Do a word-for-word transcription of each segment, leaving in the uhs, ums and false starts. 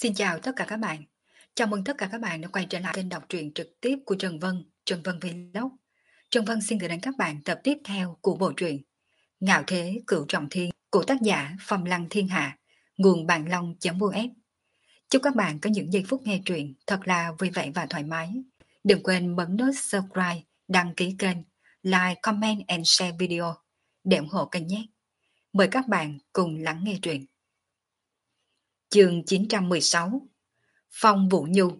Xin chào tất cả các bạn. Chào mừng tất cả các bạn đã quay trở lại kênh đọc truyện trực tiếp của Trần Vân, Trần Vân Vlog. Trần Vân xin gửi đến các bạn tập tiếp theo của bộ truyện Ngạo Thế Cửu Trọng Thiên của tác giả Phong Lăng Thiên Hạ, nguồn bàn long.uf. Chúc các bạn có những giây phút nghe truyện thật là vui vẻ và thoải mái. Đừng quên bấm nút subscribe, đăng ký kênh, like, comment and share video để ủng hộ kênh nhé. Mời các bạn cùng lắng nghe truyện. Chương chín trăm mười sáu, Phong Vũ Nhu.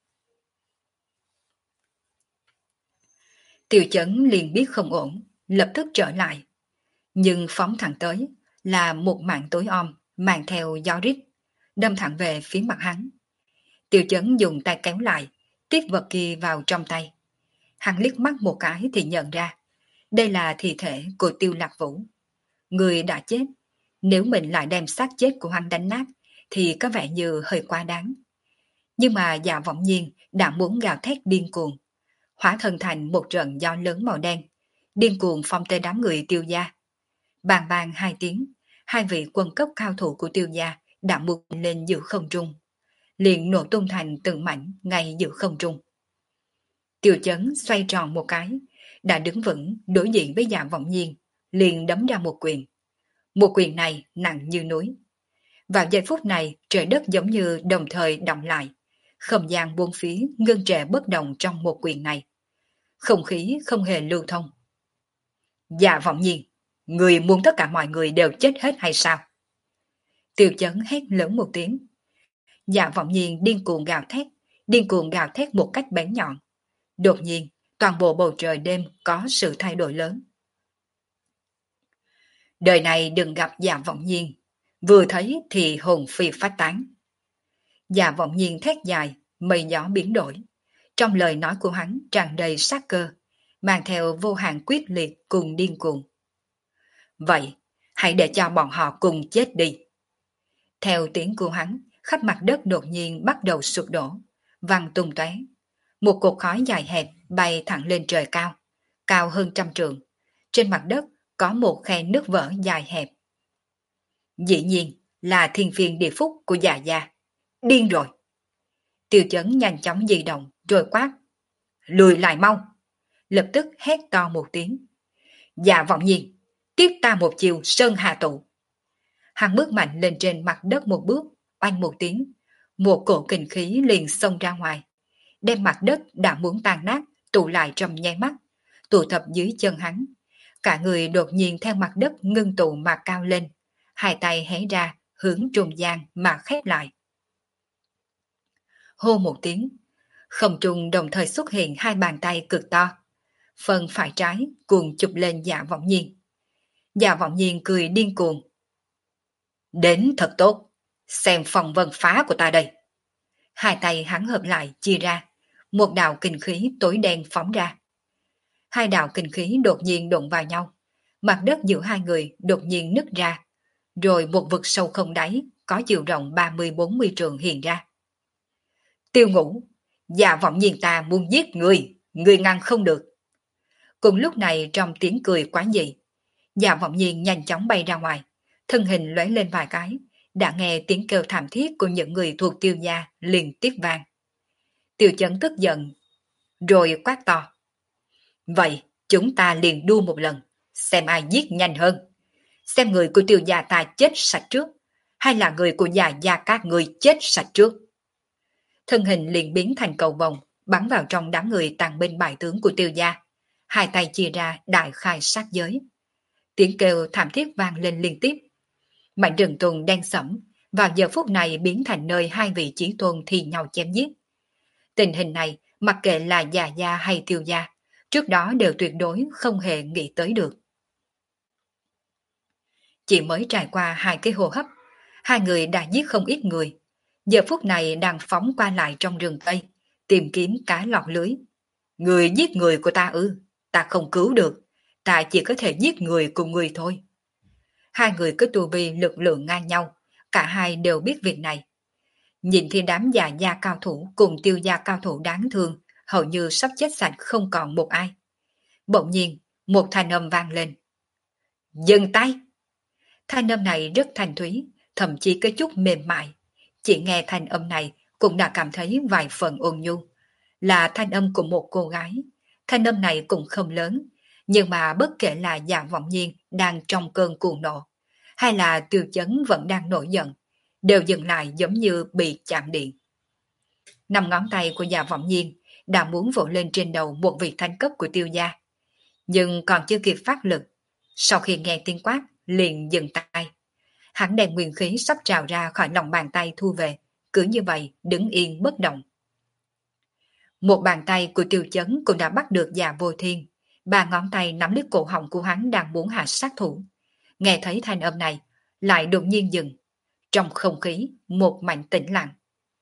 Tiêu Chấn liền biết không ổn, lập tức trở lại. Nhưng phóng thẳng tới là một mạng tối om mang theo gió rít, đâm thẳng về phía mặt hắn. Tiêu Chấn dùng tay kéo lại, tiếp vật kia vào trong tay. Hắn liếc mắt một cái thì nhận ra, đây là thi thể của Tiêu Lạc Vũ. Người đã chết, nếu mình lại đem xác chết của hắn đánh nát thì có vẻ như hơi quá đáng. Nhưng mà Dạ Vọng Nhiên đã muốn gào thét điên cuồng, hóa thân thành một trận gió lớn màu đen, điên cuồng phong tới đám người Tiêu gia. Bàng bàng hai tiếng, hai vị quân cấp cao thủ của Tiêu gia đã mục lên giữa không trung, liền nổ tung thành từng mảnh ngay giữa không trung. Tiêu Chấn xoay tròn một cái, đã đứng vững đối diện với Dạ Vọng Nhiên, liền đấm ra một quyền. Một quyền này nặng như núi. Vào giây phút này, trời đất giống như đồng thời động lại, không gian bốn phía ngưng trệ bất động trong một quyền này. Không khí không hề lưu thông. Dạ Vọng Nhiên, người muốn tất cả mọi người đều chết hết hay sao? Tiêu Chấn hét lớn một tiếng. Dạ Vọng Nhiên điên cuồng gào thét, điên cuồng gào thét một cách bén nhọn. Đột nhiên, toàn bộ bầu trời đêm có sự thay đổi lớn. Đời này đừng gặp Dạ Vọng Nhiên, vừa thấy thì hồn phi phách tán. Dạ Vọng Nhiên thét dài, mây gió biến đổi. Trong lời nói của hắn tràn đầy sát cơ, mang theo vô hạn quyết liệt cùng điên cuồng. Vậy, hãy để cho bọn họ cùng chết đi. Theo tiếng của hắn, khắp mặt đất đột nhiên bắt đầu sụp đổ, văng tung tóe. Một cột khói dài hẹp bay thẳng lên trời cao, cao hơn trăm trượng. Trên mặt đất có một khe nước vỡ dài hẹp. Dĩ nhiên là thiên phiên địa phúc của Dạ gia. Điên rồi. Tiêu Chấn nhanh chóng di động rồi quát. Lùi lại mau. Lập tức hét to một tiếng. Dạ Vọng Nhiên, tiếp ta một chiều sơn hà tụ. Hắn bước mạnh lên trên mặt đất một bước, oanh một tiếng. Một cổ kình khí liền xông ra ngoài, đem mặt đất đã muốn tan nát tụ lại trong nháy mắt, tụ tập dưới chân hắn. Cả người đột nhiên theo mặt đất ngưng tụ mà cao lên, hai tay hé ra hướng trung gian mà khép lại. Hô một tiếng, không trung đồng thời xuất hiện hai bàn tay cực to. Phần phải trái cuồng chụp lên Dạ Vọng Nhiên. Dạ Vọng Nhiên cười điên cuồng. Đến thật tốt, xem phòng vân phá của ta đây. Hai tay hắn hợp lại chia ra, một đạo kinh khí tối đen phóng ra. Hai đạo kinh khí đột nhiên đụng vào nhau, mặt đất giữa hai người đột nhiên nứt ra, rồi một vực sâu không đáy có chiều rộng ba mươi bốn mươi trượng hiện ra. Tiêu Ngũ, Dạ Vọng Nhiên ta muốn giết người, người ngăn không được. Cùng lúc này trong tiếng cười quá dị, Dạ Vọng Nhiên nhanh chóng bay ra ngoài, thân hình lóe lên vài cái, đã nghe tiếng kêu thảm thiết của những người thuộc Tiêu gia liền tiếp vang. Tiêu Chấn tức giận, rồi quát to. Vậy chúng ta liền đua một lần, xem ai giết nhanh hơn. Xem người của Tiêu gia ta chết sạch trước, hay là người của Dạ gia các người chết sạch trước. Thân hình liền biến thành cầu vồng, bắn vào trong đám người tàn binh bại tướng của Tiêu gia. Hai tay chia ra đại khai sát giới. Tiếng kêu thảm thiết vang lên liên tiếp. Mảnh rừng tùng đen sẫm vào giờ phút này biến thành nơi hai vị chí tôn thi nhau chém giết. Tình hình này, mặc kệ là Dạ gia hay Tiêu gia, trước đó đều tuyệt đối không hề nghĩ tới được. Chỉ mới trải qua hai cái hô hấp, hai người đã giết không ít người. Giờ phút này đang phóng qua lại trong rừng Tây, tìm kiếm cá lọt lưới. Người giết người của ta ư, ta không cứu được, ta chỉ có thể giết người cùng người thôi. Hai người có tu vi lực lượng ngang nhau, cả hai đều biết việc này. Nhìn thì đám Dạ gia cao thủ cùng Tiêu gia cao thủ đáng thương, hầu như sắp chết sạch không còn một ai. Bỗng nhiên, một thanh âm vang lên. Dừng tay! Thanh âm này rất thanh thúy, thậm chí có chút mềm mại, Chỉ nghe thanh âm này cũng đã cảm thấy vài phần ôn nhu, là thanh âm của một cô gái. Thanh âm này cũng không lớn, nhưng mà bất kể là Dạ Vọng Nhiên đang trong cơn cuồng nộ, hay là Tiêu Chấn vẫn đang nổi giận, đều dừng lại giống như bị chạm điện. Năm ngón tay của Dạ Vọng Nhiên đã muốn vỗ lên trên đầu một vị thanh cấp của Tiêu gia, nhưng còn chưa kịp phát lực, sau khi nghe tiếng quát liền dừng tay. Hắn đem nguyên khí sắp trào ra khỏi lòng bàn tay thu về, cứ như vậy đứng yên bất động. Một bàn tay của Tiêu Chấn cũng đã bắt được Dạ Vô Thiên, ba ngón tay nắm lấy cổ họng của hắn đang muốn hạ sát thủ. Nghe thấy thanh âm này, lại đột nhiên dừng. Trong không khí, một mảnh tĩnh lặng.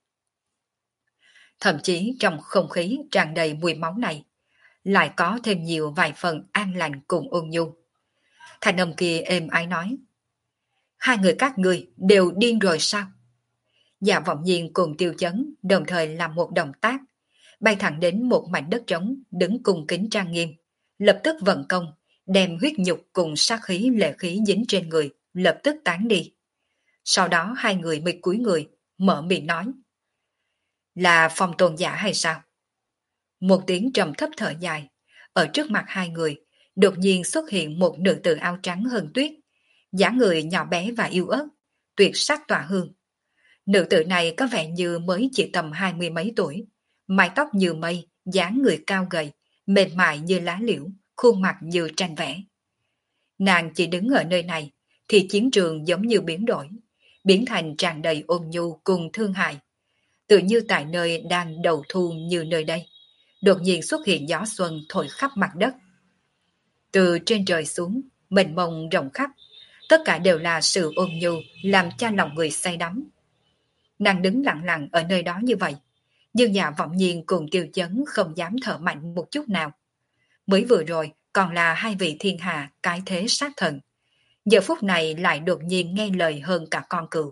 Thậm chí trong không khí tràn đầy mùi máu này, lại có thêm nhiều vài phần an lành cùng ôn nhu. Thanh âm kia êm ái nói: hai người các ngươi đều điên rồi sao? Dạ Vọng Nhiên cùng Tiêu Chấn đồng thời làm một động tác, bay thẳng đến một mảnh đất trống đứng cùng kính trang nghiêm, lập tức vận công, đem huyết nhục cùng sát khí lệ khí dính trên người, lập tức tán đi. Sau đó hai người mới cúi người, mở miệng nói: là Phong Tôn giả hay sao? Một tiếng trầm thấp thở dài, ở trước mặt hai người, đột nhiên xuất hiện một nữ tử áo trắng hơn tuyết, dáng người nhỏ bé và yếu ớt, tuyệt sắc tỏa hương. Nữ tử này có vẻ như mới chỉ tầm hai mươi mấy tuổi, mái tóc như mây, dáng người cao gầy, mềm mại như lá liễu, khuôn mặt như tranh vẽ. Nàng chỉ đứng ở nơi này, thì chiến trường giống như biến đổi, biến thành tràn đầy ôn nhu cùng thương hại. Tự như tại nơi đang đầu thu như nơi đây, đột nhiên xuất hiện gió xuân thổi khắp mặt đất. Từ trên trời xuống, mênh mông rộng khắp, tất cả đều là sự ôn nhu làm cho lòng người say đắm. Nàng đứng lặng lặng ở nơi đó như vậy, nhưng Dạ Vọng Nhiên cùng Tiêu Chấn không dám thở mạnh một chút nào. Mới vừa rồi còn là hai vị thiên hạ cái thế sát thần, giờ phút này lại đột nhiên nghe lời hơn cả con cừu.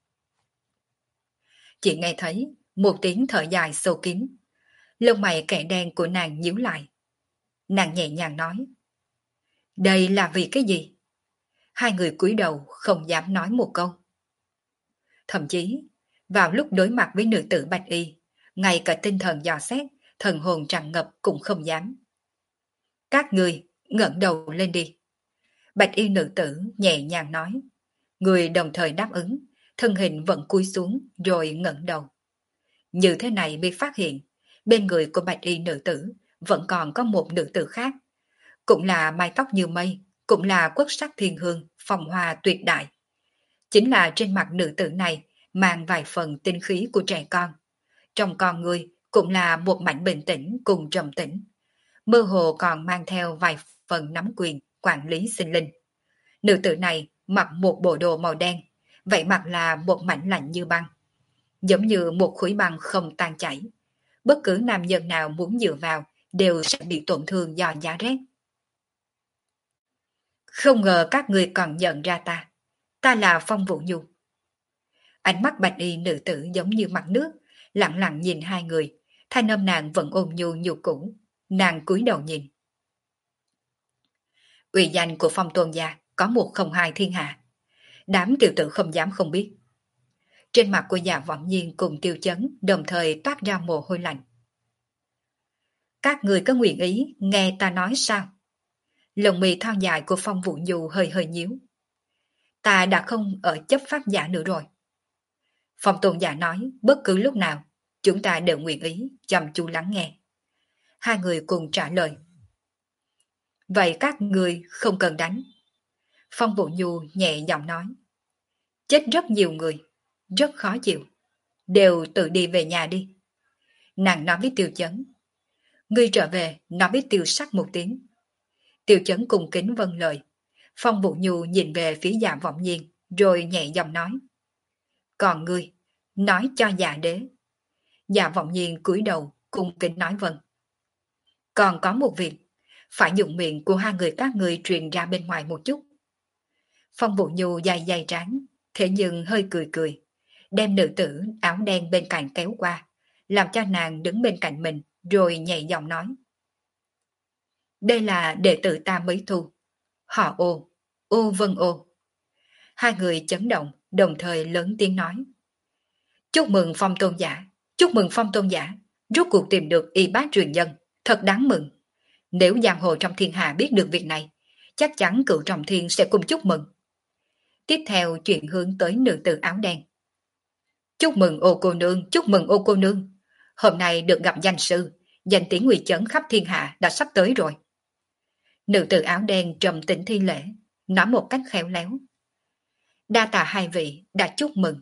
Chỉ nghe thấy một tiếng thở dài sâu kín, lông mày kẻ đen của nàng nhíu lại. Nàng nhẹ nhàng nói: đây là vì cái gì? Hai người cúi đầu không dám nói một câu. Thậm chí vào lúc đối mặt với nữ tử Bạch Y, ngay cả tinh thần dò xét, thần hồn tràn ngập cũng không dám. Các người ngẩng đầu lên đi. Bạch Y nữ tử nhẹ nhàng nói. Người đồng thời đáp ứng, thân hình vẫn cúi xuống rồi ngẩng đầu. Như thế này mới phát hiện, bên người của Bạch Y nữ tử vẫn còn có một nữ tử khác, cũng là mái tóc như mây, cũng là quốc sắc thiên hương, phong hoa tuyệt đại. Chính là trên mặt nữ tử này mang vài phần tinh khí của trẻ con. Trong con người cũng là một mảnh bình tĩnh cùng trầm tĩnh. Mơ hồ còn mang theo vài phần nắm quyền quản lý sinh linh. Nữ tử này mặc một bộ đồ màu đen, vậy mặt là một mảnh lạnh như băng, giống như một khối băng không tan chảy. Bất cứ nam nhân nào muốn dựa vào đều sẽ bị tổn thương do giá rét. Không ngờ các người còn nhận ra ta. Ta là Phong Vũ Nhu. Ánh mắt Bạch Y nữ tử giống như mặt nước, lặng lặng nhìn hai người. Thanh âm nàng vẫn ôn nhu như cũ. Nàng cúi đầu nhìn. Uy danh của Phong Tôn gia có một không hai thiên hạ. Đám tiểu tử không dám không biết. Trên mặt của Dạ Vọng Nhiên cùng Tiêu Chấn đồng thời toát ra mồ hôi lạnh. Các người có nguyện ý nghe ta nói sao? Lồng mì thon dài của Phong Vũ Nhu hơi hơi nhíu. Ta đã không ở chấp pháp giả nữa rồi. Phong Tôn giả nói bất cứ lúc nào chúng ta đều nguyện ý chăm chú lắng nghe. Hai người cùng trả lời. Vậy các người không cần đánh. Phong Vũ Nhu nhẹ giọng nói. Chết rất nhiều người, rất khó chịu. Đều tự đi về nhà đi. Nàng nói với Tiêu Chấn. Ngươi trở về nói với Tiêu Sắc một tiếng. Tiêu Chấn cùng kính vâng lời. Phong Vũ Nhu nhìn về phía Dạ Vọng Nhiên rồi nhẹ giọng nói. Còn ngươi, nói cho Dạ đế. Dạ Vọng Nhiên cúi đầu cùng kính nói vâng. Còn có một việc, phải dùng miệng của hai người các ngươi truyền ra bên ngoài một chút. Phong Vũ Nhu dài dài trán, thế nhưng hơi cười cười, đem nữ tử áo đen bên cạnh kéo qua, làm cho nàng đứng bên cạnh mình, rồi nhẹ giọng nói. Đây là đệ tử ta mới thu, họ Ô, Ô Vân Ô. Hai người chấn động, đồng thời lớn tiếng nói. Chúc mừng Phong tôn giả, chúc mừng Phong tôn giả, rốt cuộc tìm được y bác truyền nhân, thật đáng mừng. Nếu giang hồ trong thiên hạ biết được việc này, chắc chắn cựu trọng thiên sẽ cùng chúc mừng. Tiếp theo chuyện hướng tới nữ tử áo đen. Chúc mừng ô cô nương, chúc mừng ô cô nương. Hôm nay được gặp danh sư, danh tiếng nguy chấn khắp thiên hạ đã sắp tới rồi. Nữ tử áo đen trầm tĩnh thi lễ, nói một cách khéo léo. Đa tạ hai vị đã chúc mừng.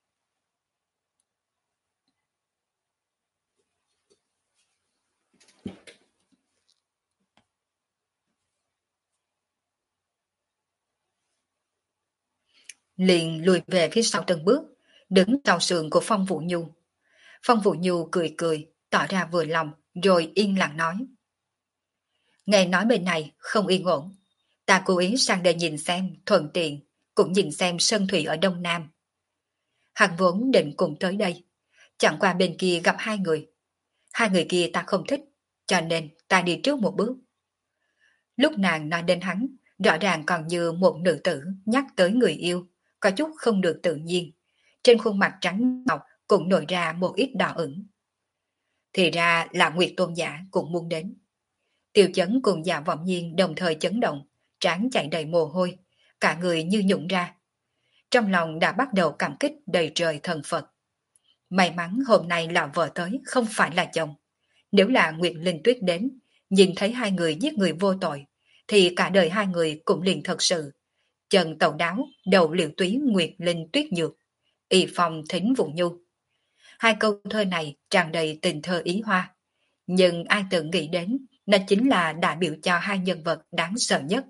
Liền lùi về phía sau từng bước, đứng sau sườn của Phong Vũ Nhu. Phong Vũ Nhu cười cười, tỏ ra vừa lòng, rồi yên lặng nói. Nghe nói bên này không yên ổn, ta cố ý sang đây nhìn xem, thuận tiện, cũng nhìn xem sơn thủy ở Đông Nam. Hắn vốn định cùng tới đây, chẳng qua bên kia gặp hai người. Hai người kia ta không thích, cho nên ta đi trước một bước. Lúc nàng nói đến hắn, rõ ràng còn như một nữ tử nhắc tới người yêu, có chút không được tự nhiên. Trên khuôn mặt trắng ngọc cũng nổi ra một ít đỏ ửng. Thì ra là Nguyệt Tôn giả cũng muốn đến. Tiêu Chấn cùng Dạ Vọng Nhiên đồng thời chấn động, trán chảy đầy mồ hôi, cả người như nhũn ra. Trong lòng đã bắt đầu cảm kích đầy trời thần Phật. May mắn hôm nay là vợ tới, không phải là chồng. Nếu là Nguyệt Linh Tuyết đến, nhìn thấy hai người giết người vô tội, thì cả đời hai người cũng liền thật sự. Chân tàu đáo, đầu liều túy Nguyệt Linh Tuyết nhược, y phong thính Vũ Nhu. Hai câu thơ này tràn đầy tình thơ ý hoa. Nhưng ai tự nghĩ đến, nó chính là đại biểu cho hai nhân vật đáng sợ nhất.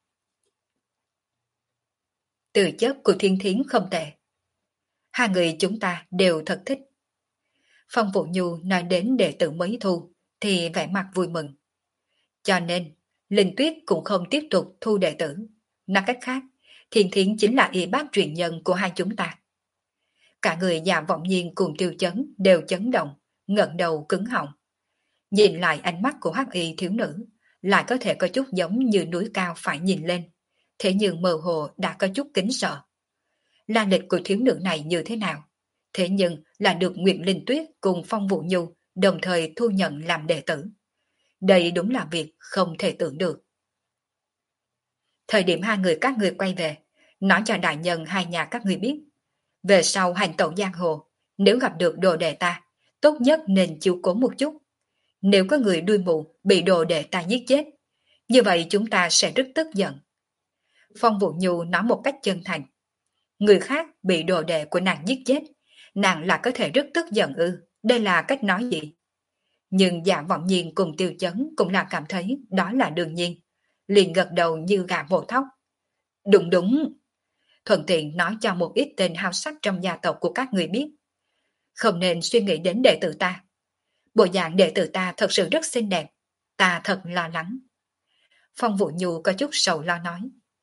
Từ chất của Thiên Thiến không tệ. Hai người chúng ta đều thật thích. Phong Vũ Nhu nói đến đệ tử mới thu, thì vẻ mặt vui mừng. Cho nên, Linh Tuyết cũng không tiếp tục thu đệ tử. Nói cách khác, Thiên Thiến chính là y bác truyền nhân của hai chúng ta. Cả người Dạ Vọng Nhiên cùng Tiêu Chấn đều chấn động, ngẩng đầu cứng họng. Nhìn lại ánh mắt của hắc y thiếu nữ, lại có thể có chút giống như núi cao phải nhìn lên, thế nhưng mơ hồ đã có chút kính sợ. La lịch của thiếu nữ này như thế nào? Thế nhưng là được Nguyệt Linh Tuyết cùng Phong Vũ Nhu đồng thời thu nhận làm đệ tử. Đây đúng là việc không thể tưởng được. Thời điểm hai người các người quay về, nói cho đại nhân hai nhà các người biết. Về sau hành tẩu giang hồ, nếu gặp được đồ đệ ta, tốt nhất nên chiếu cố một chút. Nếu có người đuôi mù bị đồ đệ ta giết chết, như vậy chúng ta sẽ rất tức giận. Phong Vũ Nhu nói một cách chân thành. Người khác bị đồ đệ của nàng giết chết, nàng là có thể rất tức giận ư, đây là cách nói gì? Nhưng Dạ Vọng Nhiên cùng Tiêu Chấn cũng là cảm thấy đó là đương nhiên, liền gật đầu như gà mổ thóc. Đúng đúng, thuận tiện nói cho một ít tên hào sắc trong gia tộc của các người biết. Không nên suy nghĩ đến đệ tử ta. Bộ dạng đệ tử ta thật sự rất xinh đẹp, ta thật lo lắng. Phong Vũ Nhu có chút sầu lo nói.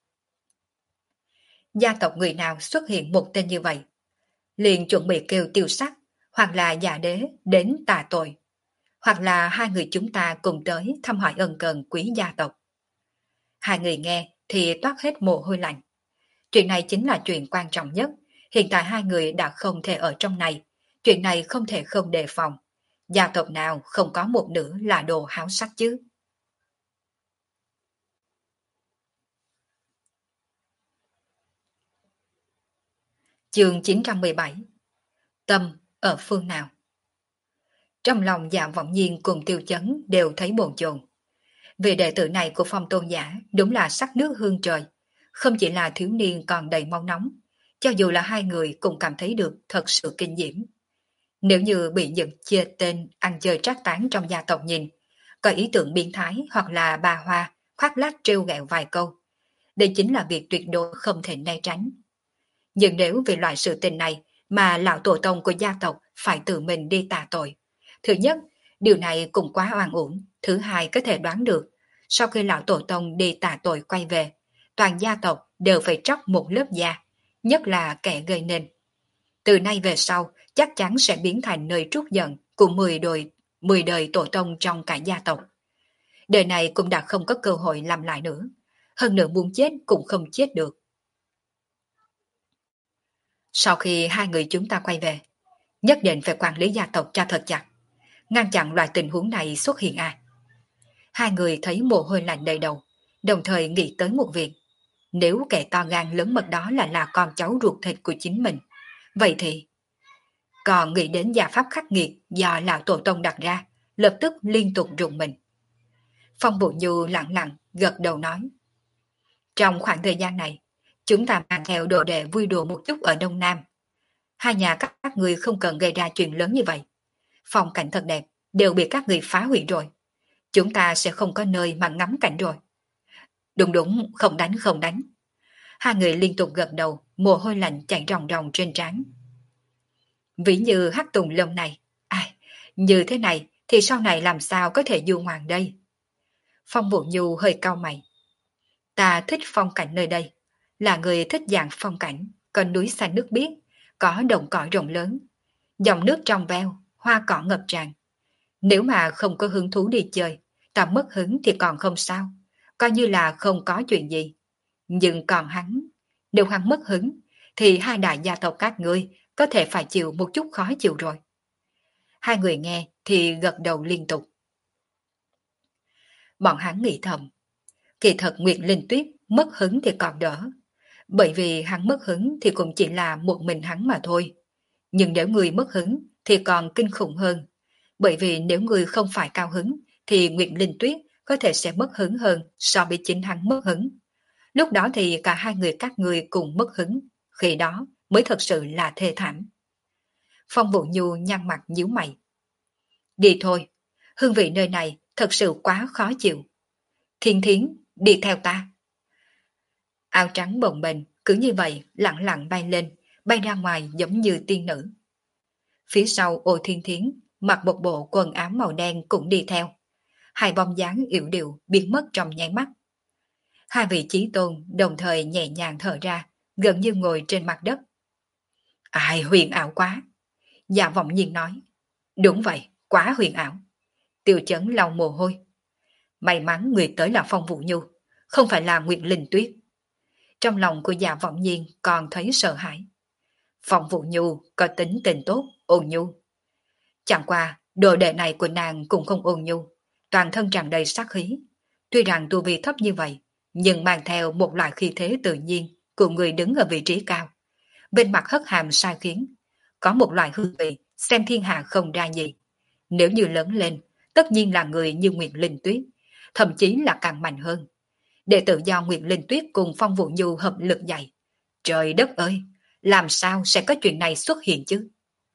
Gia tộc người nào xuất hiện một tên như vậy, liền chuẩn bị kêu tiêu sắc, hoặc là Dạ Đế đến tà tội, hoặc là hai người chúng ta cùng tới thăm hỏi ân cần quý gia tộc. Hai người nghe thì toát hết mồ hôi lạnh. Chuyện này chính là chuyện quan trọng nhất. Hiện tại hai người đã không thể ở trong này. Chuyện này không thể không đề phòng. Gia tộc nào không có một nữ là đồ háo sắc chứ? Chương chín trăm mười bảy. Tâm ở phương nào? Trong lòng Dạ Vọng Nhiên cùng Tiêu Chấn đều thấy bồn chồn. Vì đệ tử này của Phong tôn giả đúng là sắc nước hương trời. Không chỉ là thiếu niên còn đầy máu nóng, cho dù là hai người cũng cảm thấy được thật sự kinh diễm. Nếu như bị những chia tên ăn chơi trác tán trong gia tộc nhìn, có ý tưởng biến thái hoặc là bà hoa, khoác lác trêu ghẹo vài câu, đây chính là việc tuyệt đối không thể né tránh. Nhưng nếu vì loại sự tình này mà lão tổ tông của gia tộc phải tự mình đi tạ tội, thứ nhất, điều này cũng quá oan uổng, thứ hai có thể đoán được, sau khi lão tổ tông đi tạ tội quay về, toàn gia tộc đều phải tróc một lớp da, nhất là kẻ gây nên. Từ nay về sau, chắc chắn sẽ biến thành nơi trút giận của mười đời, mười đời tổ tông trong cả gia tộc. Đời này cũng đã không có cơ hội làm lại nữa, hơn nữa muốn chết cũng không chết được. Sau khi hai người chúng ta quay về, Nhất định phải quản lý gia tộc cho thật chặt, ngăn chặn loại tình huống này xuất hiện à. Hai người thấy mồ hôi lạnh đầy đầu, đồng thời nghĩ tới một việc. Nếu kẻ to gan lớn mật đó là là con cháu ruột thịt của chính mình, vậy thì... Còn nghĩ đến gia pháp khắc nghiệt do lão tổ tông đặt ra, lập tức liên tục rùng mình. Phong Bụ Nhu lặng lặng gật đầu nói. Trong khoảng thời gian này, chúng ta mang theo đồ đệ vui đùa một chút ở Đông Nam. Hai nhà các, các người không cần gây ra chuyện lớn như vậy. Phong cảnh thật đẹp, đều bị các người phá hủy rồi. Chúng ta sẽ không có nơi mà ngắm cảnh rồi. Đúng đúng, không đánh không đánh. Hai người liên tục gật đầu, mồ hôi lạnh chảy ròng ròng trên trán. Ví như hắc tùng lâm này, ai, như thế này thì sau này làm sao có thể du ngoạn đây? Phong Vũ Nhu hơi cau mày. Ta thích phong cảnh nơi đây, là người thích dạng phong cảnh, có núi xanh nước biếc, có đồng cỏ rộng lớn, dòng nước trong veo, hoa cỏ ngập tràn. Nếu mà không có hứng thú đi chơi, ta mất hứng thì còn không sao, coi như là không có chuyện gì. Nhưng còn hắn, nếu hắn mất hứng, thì hai đại gia tộc các ngươi có thể phải chịu một chút khó chịu rồi. Hai người nghe thì gật đầu liên tục. Bọn hắn nghĩ thầm, kỳ thật Nguyệt Linh Tuyết mất hứng thì còn đỡ, bởi vì hắn mất hứng thì cũng chỉ là một mình hắn mà thôi. Nhưng nếu người mất hứng thì còn kinh khủng hơn, bởi vì nếu người không phải cao hứng thì Nguyệt Linh Tuyết có thể sẽ mất hứng hơn so với chính hắn mất hứng. Lúc đó thì cả hai người các người cùng mất hứng, khi đó mới thật sự là thê thảm. Phong Vũ Nhu nhăn mặt nhíu mày. Đi thôi, hương vị nơi này thật sự quá khó chịu. Thiên Thiến, đi theo ta. Áo trắng bồng bềnh cứ như vậy lặng lặng bay lên, bay ra ngoài giống như tiên nữ. Phía sau Ô Thiên Thiến mặc một bộ quần áo màu đen cũng đi theo. Hai bóng dáng yểu điệu biến mất trong nháy mắt. Hai vị chí tôn đồng thời nhẹ nhàng thở ra, gần như ngồi trên mặt đất. Ai huyền ảo quá. Dạ Vọng Nhiên nói. Đúng vậy, quá huyền ảo. Tiêu Chấn lau mồ hôi. May mắn người tới là Phong Vũ Nhu, không phải là Nguyệt Linh Tuyết. Trong lòng của Dạ Vọng Nhiên còn thấy sợ hãi. Phong Vũ Nhu có tính tình tốt, ôn nhu. Chẳng qua, đồ đệ này của nàng cũng không ôn nhu, toàn thân tràn đầy sát khí. Tuy rằng tu vi thấp như vậy, nhưng mang theo một loại khí thế tự nhiên của người đứng ở vị trí cao. Bên mặt hất hàm sai khiến, có một loại hương vị xem thiên hạ không ra gì. Nếu như lớn lên, tất nhiên là người như Nguyệt Linh Tuyết, thậm chí là càng mạnh hơn. Đệ tử do Nguyệt Linh Tuyết cùng Phong Vũ Nhu hợp lực dạy. Trời đất ơi, làm sao sẽ có chuyện này xuất hiện chứ?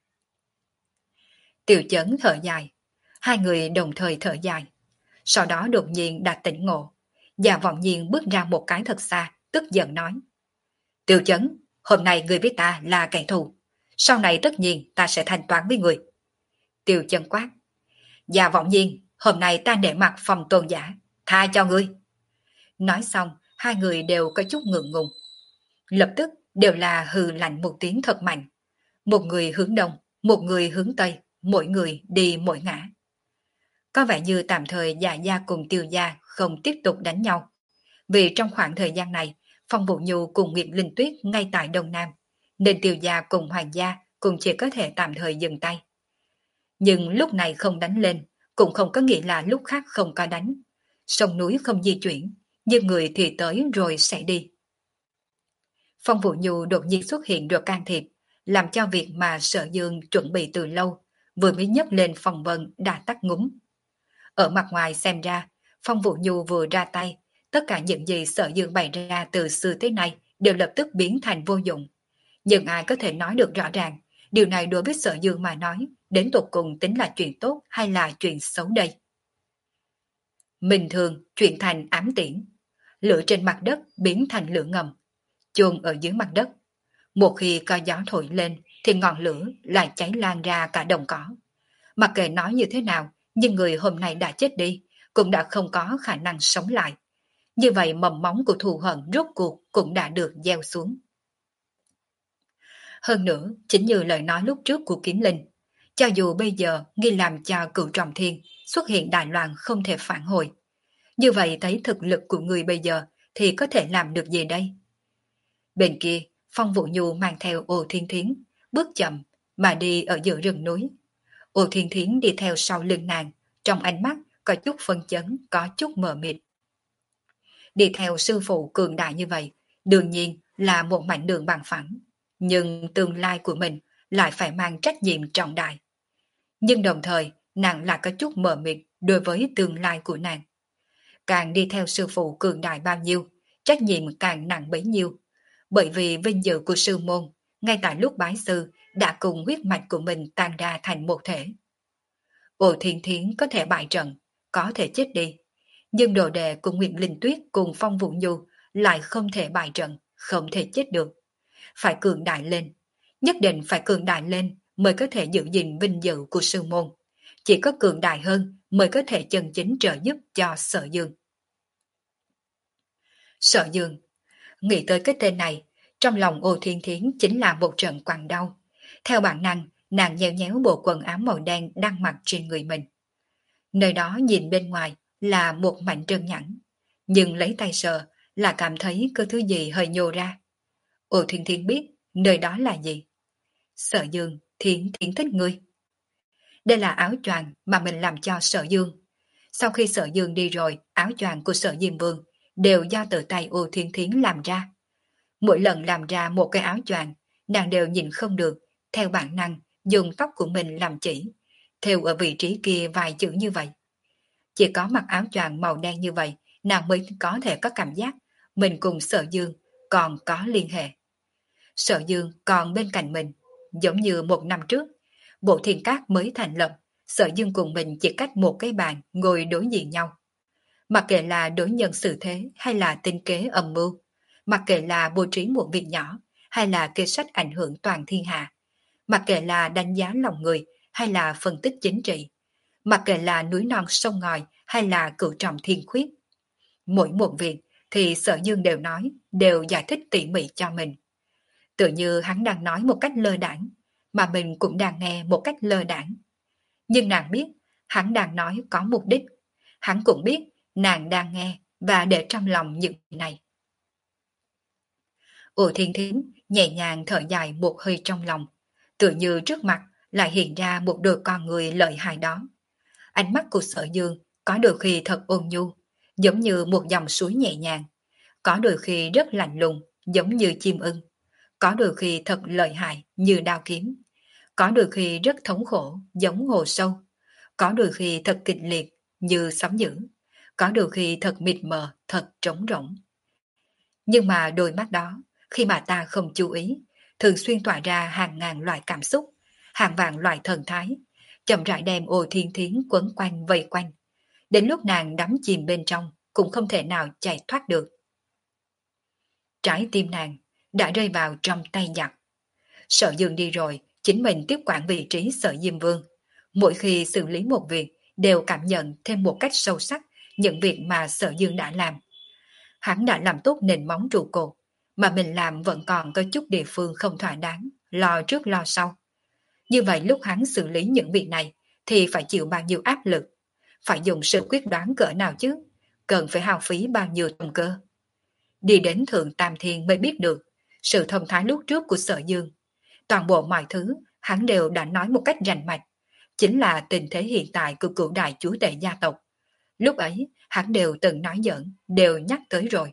Tiểu Chấn thở dài, hai người đồng thời thở dài. Sau đó đột nhiên đã tỉnh ngộ. Dạ Vọng Nhiên bước ra một cái thật xa, tức giận nói. Tiểu Chấn, hôm nay người với ta là kẻ thù. Sau này tất nhiên ta sẽ thanh toán với người. Tiểu Chấn quát. Dạ Vọng Nhiên, hôm nay ta để mặt Phòng Tôn giả, tha cho ngươi. Nói xong, hai người đều có chút ngượng ngùng. Lập tức đều là hừ lạnh một tiếng thật mạnh. Một người hướng đông, một người hướng tây, mỗi người đi mỗi ngã. Có vẻ như tạm thời Dạ gia cùng Tiêu gia không tiếp tục đánh nhau. Vì trong khoảng thời gian này, Phong Vũ Nhu cùng Nguyệt Linh Tuyết ngay tại Đông Nam, nên Tiêu gia cùng Hoàng gia cũng chỉ có thể tạm thời dừng tay. Nhưng lúc này không đánh lên, cũng không có nghĩa là lúc khác không có đánh. Sông núi không di chuyển, nhưng người thì tới rồi sẽ đi. Phong Vũ Nhu đột nhiên xuất hiện rồi can thiệp, làm cho việc mà Sở Dương chuẩn bị từ lâu, vừa mới nhấc lên phong vân đã tắt ngúm. Ở mặt ngoài xem ra, Phong Vũ Nhu vừa ra tay, tất cả những gì Sở Dương bày ra từ xưa tới nay đều lập tức biến thành vô dụng. Nhưng ai có thể nói được rõ ràng, điều này đối với Sở Dương mà nói, đến tột cùng tính là chuyện tốt hay là chuyện xấu đây? Bình thường chuyển thành ám tiễn, lửa trên mặt đất biến thành lửa ngầm, chôn ở dưới mặt đất. Một khi có gió thổi lên thì ngọn lửa lại cháy lan ra cả đồng cỏ. Mặc kệ nói như thế nào, nhưng người hôm nay đã chết đi, cũng đã không có khả năng sống lại. Như vậy mầm móng của thù hận rốt cuộc cũng đã được gieo xuống. Hơn nữa, chính như lời nói lúc trước của Kiếm Linh, cho dù bây giờ nghi làm cho Cửu Trọng Thiên xuất hiện đại loạn không thể phản hồi, như vậy thấy thực lực của người bây giờ thì có thể làm được gì đây? Bên kia, Phong Vũ Nhu mang theo Ô Thiên Thiến, bước chậm, mà đi ở giữa rừng núi. Ô Thiên Thiến đi theo sau lưng nàng, trong ánh mắt có chút phân chấn, có chút mờ mịt. Đi theo sư phụ cường đại như vậy, đương nhiên là một mảnh đường bằng phẳng, nhưng tương lai của mình lại phải mang trách nhiệm trọng đại. Nhưng đồng thời, nàng lại có chút mờ mịt đối với tương lai của nàng. Càng đi theo sư phụ cường đại bao nhiêu, trách nhiệm càng nặng bấy nhiêu. Bởi vì vinh dự của sư môn, ngay tại lúc bái sư, đã cùng huyết mạch của mình tan ra thành một thể. Ô Thiên Thiến có thể bại trận, có thể chết đi. Nhưng đồ đệ của Nguyệt Linh Tuyết cùng Phong Vũ Nhu lại không thể bại trận, không thể chết được. Phải cường đại lên, nhất định phải cường đại lên mới có thể giữ gìn vinh dự của sư môn. Chỉ có cường đại hơn mới có thể chân chính trợ giúp cho Sở Dương. Sở Dương, nghĩ tới cái tên này, trong lòng Ô Thiên Thiến chính là một trận quặn đau. Theo bản năng, nàng nhéo nhéo bộ quần áo màu đen đang mặc trên người mình. Nơi đó nhìn bên ngoài là một mảnh trơn nhẵn, nhưng lấy tay sờ là cảm thấy có thứ gì hơi nhô ra. Ô Thiên Thiến biết nơi đó là gì. Sở Dương, Thiến Thiến thích ngươi. Đây là áo choàng mà mình làm cho Sở Dương. Sau khi Sở Dương đi rồi, áo choàng của Sở Diêm Vương đều do tự tay Ô Thiên Thiến làm ra. Mỗi lần làm ra một cái áo choàng, nàng đều nhìn không được, theo bản năng dùng tóc của mình làm chỉ, theo ở vị trí kia vài chữ như vậy. Chỉ có mặc áo choàng màu đen như vậy, nàng mới có thể có cảm giác mình cùng Sở Dương còn có liên hệ. Sở Dương còn bên cạnh mình, giống như một năm trước, Bộ Thiên Các mới thành lập, Sở Dương cùng mình chỉ cách một cái bàn ngồi đối diện nhau. Mặc kệ là đối nhân xử thế hay là tinh kế âm mưu, mặc kệ là bố trí một việc nhỏ hay là kế sách ảnh hưởng toàn thiên hạ, mặc kệ là đánh giá lòng người hay là phân tích chính trị, mặc kệ là núi non sông ngòi hay là cửu trọng thiên khuyết. Mỗi một việc thì Sở Dương đều nói, đều giải thích tỉ mỉ cho mình. Tự như hắn đang nói một cách lơ đãng, mà mình cũng đang nghe một cách lơ đãng. Nhưng nàng biết, hắn đang nói có mục đích. Hắn cũng biết, nàng đang nghe và để trong lòng những này. Ủa Thiên Thiến nhẹ nhàng thở dài một hơi trong lòng, tự như trước mặt lại hiện ra một đôi con người lợi hại đó. Ánh mắt của Sở Dương có đôi khi thật ôn nhu, giống như một dòng suối nhẹ nhàng, có đôi khi rất lạnh lùng, giống như chim ưng, có đôi khi thật lợi hại như đao kiếm, có đôi khi rất thống khổ giống hồ sâu, có đôi khi thật kịch liệt như sấm dữ, có đôi khi thật mịt mờ, thật trống rỗng. Nhưng mà đôi mắt đó, khi mà ta không chú ý, thường xuyên tỏa ra hàng ngàn loại cảm xúc, hàng vạn loại thần thái, chậm rãi đem Ô Thiên Thiến quấn quanh vây quanh. Đến lúc nàng đắm chìm bên trong, cũng không thể nào chạy thoát được. Trái tim nàng đã rơi vào trong tay giặc. Sở Dương đi rồi, chính mình tiếp quản vị trí Sở Diêm Vương. Mỗi khi xử lý một việc, đều cảm nhận thêm một cách sâu sắc những việc mà Sở Dương đã làm. Hắn đã làm tốt nền móng trụ cột, mà mình làm vẫn còn có chút địa phương không thỏa đáng, lo trước lo sau. Như vậy lúc hắn xử lý những việc này, thì phải chịu bao nhiêu áp lực, phải dùng sự quyết đoán cỡ nào chứ, cần phải hao phí bao nhiêu tâm cơ. Đi đến Thượng Tam Thiên mới biết được sự thông thái lúc trước của Sở Dương. Toàn bộ mọi thứ hắn đều đã nói một cách rành mạch, chính là tình thế hiện tại của cửu đại chúa tể gia tộc. Lúc ấy hắn đều từng nói giỡn, đều nhắc tới rồi.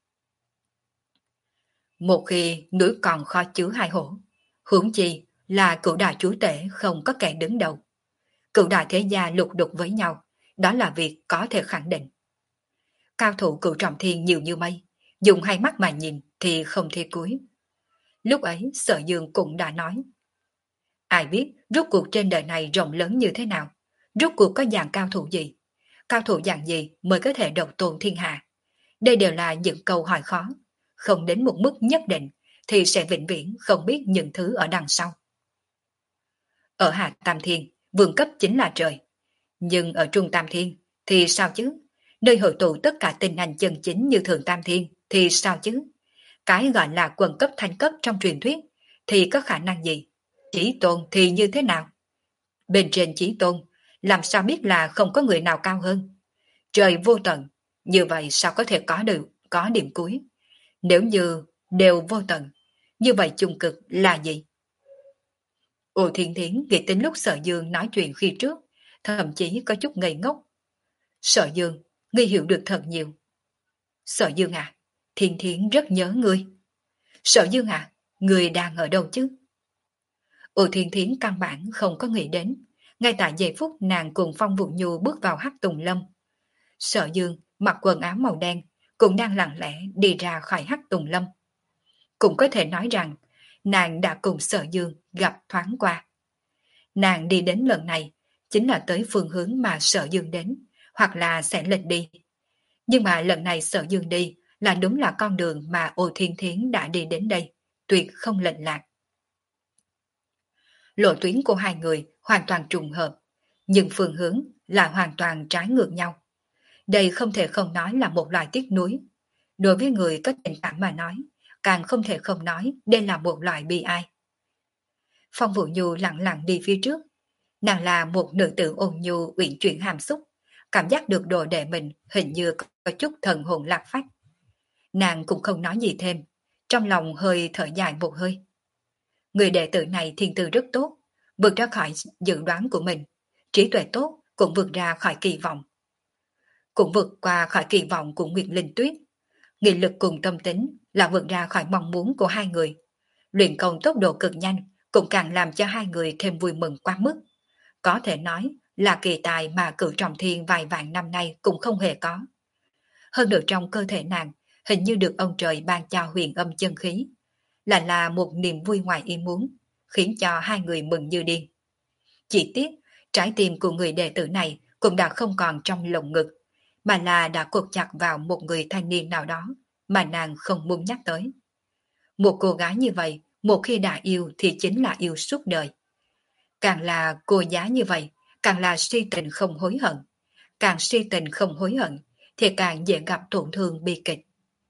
Một khi núi còn khó chứa hai hổ, huống chi là cửu đại chúa tể không có kẻ đứng đầu. Cửu đại thế gia lục đục với nhau, đó là việc có thể khẳng định. Cao thủ cửu trọng thiên nhiều như mây, dùng hai mắt mà nhìn thì không thể cuối. Lúc ấy Sở Dương cũng đã nói, ai biết rốt cuộc trên đời này rộng lớn như thế nào, rốt cuộc có dạng cao thủ gì, cao thủ dạng gì mới có thể độc tôn thiên hạ. Đây đều là những câu hỏi khó, không đến một mức nhất định thì sẽ vĩnh viễn không biết những thứ ở đằng sau. Ở Hạ Tam Thiên, vương cấp chính là trời. Nhưng ở Trung Tam Thiên thì sao chứ? Nơi hội tụ tất cả tinh anh chân chính như Thượng Tam Thiên thì sao chứ? Cái gọi là quần cấp thanh cấp trong truyền thuyết thì có khả năng gì? Chí tôn thì như thế nào? Bên trên chí tôn, làm sao biết là không có người nào cao hơn? Trời vô tận, như vậy sao có thể có được, có điểm cuối? Nếu như đều vô tận, như vậy chung cực là gì? Ô Thiên Thiến nghĩ đến lúc Sở Dương nói chuyện khi trước, thậm chí có chút ngây ngốc. Sở Dương, ngươi hiểu được thật nhiều. Sở Dương à, Thiên Thiến rất nhớ ngươi. Sở Dương à, ngươi đang ở đâu chứ? Ô Thiên Thiến căn bản không có nghĩ đến. Ngay tại giây phút nàng cùng Phong Vũ Nhu bước vào Hắc Tùng Lâm. Sở Dương mặc quần áo màu đen, cũng đang lặng lẽ đi ra khỏi Hắc Tùng Lâm. Cũng có thể nói rằng, nàng đã cùng Sở Dương gặp thoáng qua. Nàng đi đến lần này, chính là tới phương hướng mà Sở Dương đến, hoặc là sẽ lệch đi. Nhưng mà lần này Sở Dương đi, là đúng là con đường mà Ô Thiên Thiến đã đi đến đây, tuyệt không lệch lạc. Lộ tuyến của hai người hoàn toàn trùng hợp, nhưng phương hướng là hoàn toàn trái ngược nhau. Đây không thể không nói là một loại tiếc nuối. Đối với người có tình cảm mà nói, càng không thể không nói đây là một loại bi ai. Phong Vũ Nhu lặng lặng đi phía trước. Nàng là một nữ tử ôn nhu uyển chuyển hàm xúc, cảm giác được đồ đệ mình hình như có chút thần hồn lạc phách. Nàng cũng không nói gì thêm, trong lòng hơi thở dài một hơi. Người đệ tử này thiên tư rất tốt, vượt ra khỏi dự đoán của mình, trí tuệ tốt cũng vượt ra khỏi kỳ vọng. Cũng vượt qua khỏi kỳ vọng của Nguyệt Linh Tuyết. Nghị lực cùng tâm tính là vượt ra khỏi mong muốn của hai người. Luyện công tốc độ cực nhanh cũng càng làm cho hai người thêm vui mừng quá mức. Có thể nói là kỳ tài mà Cửu Trọng Thiên vài vạn năm nay cũng không hề có. Hơn nữa trong cơ thể nàng, hình như được ông trời ban cho huyền âm chân khí, lại là một niềm vui ngoài ý muốn, khiến cho hai người mừng như điên. Chỉ tiếc, trái tim của người đệ tử này cũng đã không còn trong lồng ngực, mà là đã cột chặt vào một người thanh niên nào đó mà nàng không muốn nhắc tới. Một cô gái như vậy, một khi đã yêu thì chính là yêu suốt đời. Càng là cô giá như vậy, càng là si tình không hối hận. Càng si tình không hối hận, thì càng dễ gặp tổn thương bi kịch.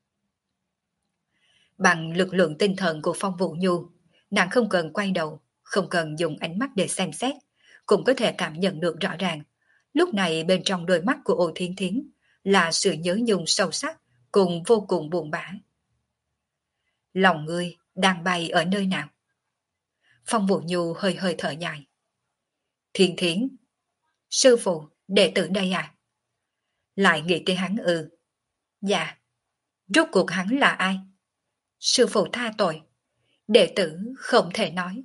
Bằng lực lượng tinh thần của Phong Vũ Nhu, nàng không cần quay đầu, không cần dùng ánh mắt để xem xét, cũng có thể cảm nhận được rõ ràng. Lúc này bên trong đôi mắt của Ô Thiên Thiến là sự nhớ nhung sâu sắc cùng vô cùng buồn bã. Lòng ngươi đang bay ở nơi nào? Phong Vũ Nhu hơi hơi thở dài. Thiên Thiến, sư phụ, đệ tử đây à? Lại nghĩ tới hắn ư? Dạ, rốt cuộc hắn là ai? Sư phụ tha tội, đệ tử không thể nói.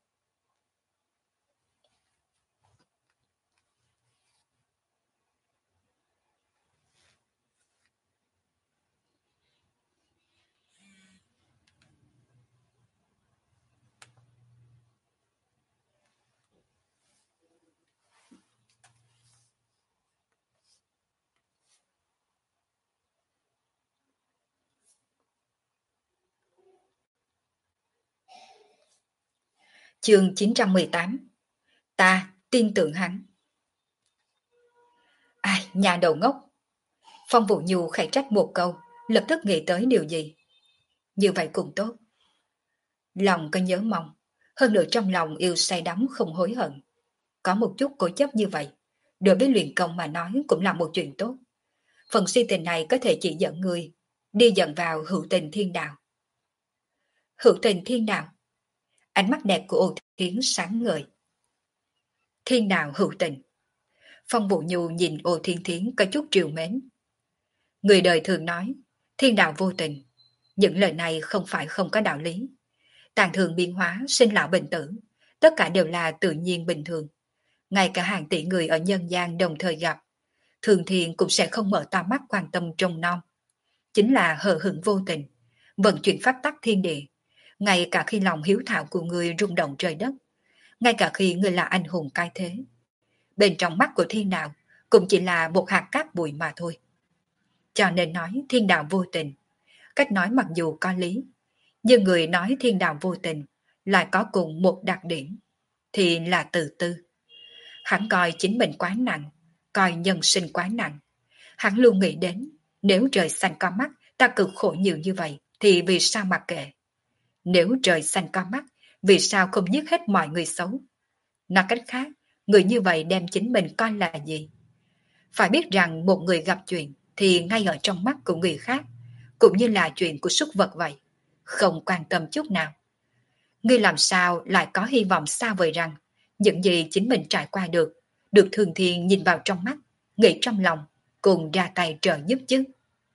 Chương chín trăm mười tám. Ta tin tưởng hắn. Ai, nhà đầu ngốc. Phong Vũ Nhu khẽ trách một câu, lập tức nghĩ tới điều gì. Như vậy cũng tốt. Lòng có nhớ mong, hơn nữa trong lòng yêu say đắm không hối hận. Có một chút cố chấp như vậy, đối với luyện công mà nói cũng là một chuyện tốt. Phần si tình này có thể chỉ dẫn người đi dẫn vào hữu tình thiên đạo. Hữu tình thiên đạo. Ánh mắt đẹp của Ô Thiến sáng ngời. Thiên đạo hữu tình. Phong Vũ Nhu nhìn Ô Thiên Thiến có chút triều mến. Người đời thường nói, thiên đạo vô tình. Những lời này không phải không có đạo lý. Tàn thường biến hóa, sinh lão bệnh tử, tất cả đều là tự nhiên bình thường. Ngay cả hàng tỷ người ở nhân gian đồng thời gặp, thường thiện cũng sẽ không mở to mắt quan tâm trông nom. Chính là hờ hững vô tình, vận chuyển pháp tắc thiên địa. Ngay cả khi lòng hiếu thảo của người rung động trời đất, ngay cả khi người là anh hùng cai thế, bên trong mắt của thiên đạo cũng chỉ là một hạt cát bụi mà thôi. Cho nên nói thiên đạo vô tình, cách nói mặc dù có lý, nhưng người nói thiên đạo vô tình lại có cùng một đặc điểm, thì là tự tư. Hắn coi chính mình quá nặng, coi nhân sinh quá nặng. Hắn luôn nghĩ đến, nếu trời xanh có mắt, ta cực khổ nhiều như vậy, thì vì sao mặc kệ? Nếu trời xanh có mắt, vì sao không giết hết mọi người xấu? Nói cách khác, người như vậy đem chính mình coi là gì? Phải biết rằng một người gặp chuyện thì ngay ở trong mắt của người khác, cũng như là chuyện của súc vật vậy, không quan tâm chút nào. Ngươi làm sao lại có hy vọng xa vời rằng những gì chính mình trải qua được, được Thường Thiên nhìn vào trong mắt, nghĩ trong lòng, cùng ra tay trợ giúp chứ?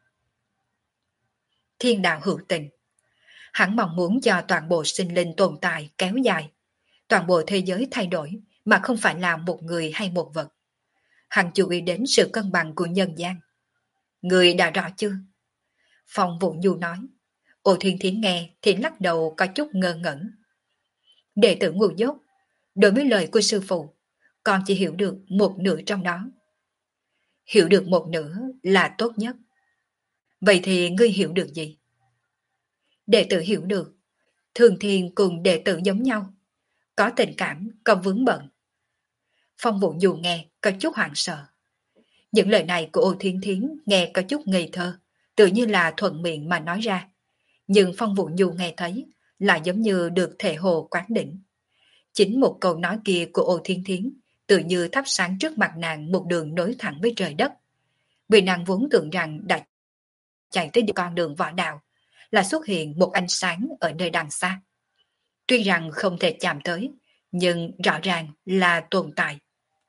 Thiên đạo hữu tình. Hắn mong muốn cho toàn bộ sinh linh tồn tại kéo dài, toàn bộ thế giới thay đổi mà không phải là một người hay một vật. Hắn chú ý đến sự cân bằng của nhân gian. Người đã rõ chưa? Phong Vũ Nhu nói. Ô Thiên Thiến nghe thì lắc đầu có chút ngơ ngẩn. Đệ tử ngu dốt, đối với lời của sư phụ, con chỉ hiểu được một nửa trong đó. Hiểu được một nửa là tốt nhất. Vậy thì ngươi hiểu được gì? Đệ tử hiểu được, Thường Thiên cùng đệ tử giống nhau, có tình cảm, có vướng bận. Phong Vũ Nhu nghe có chút hoảng sợ. Những lời này của Ô Thiên Thiến nghe có chút ngây thơ, tự như là thuận miệng mà nói ra. Nhưng Phong Vũ Nhu nghe thấy là giống như được thể hồ quán đỉnh. Chính một câu nói kia của Ô Thiên Thiến tự như thắp sáng trước mặt nàng một đường nối thẳng với trời đất. Vì nàng vốn tưởng rằng đã chạy tới con đường võ đạo, là xuất hiện một ánh sáng ở nơi đằng xa. Tuy rằng không thể chạm tới, nhưng rõ ràng là tồn tại.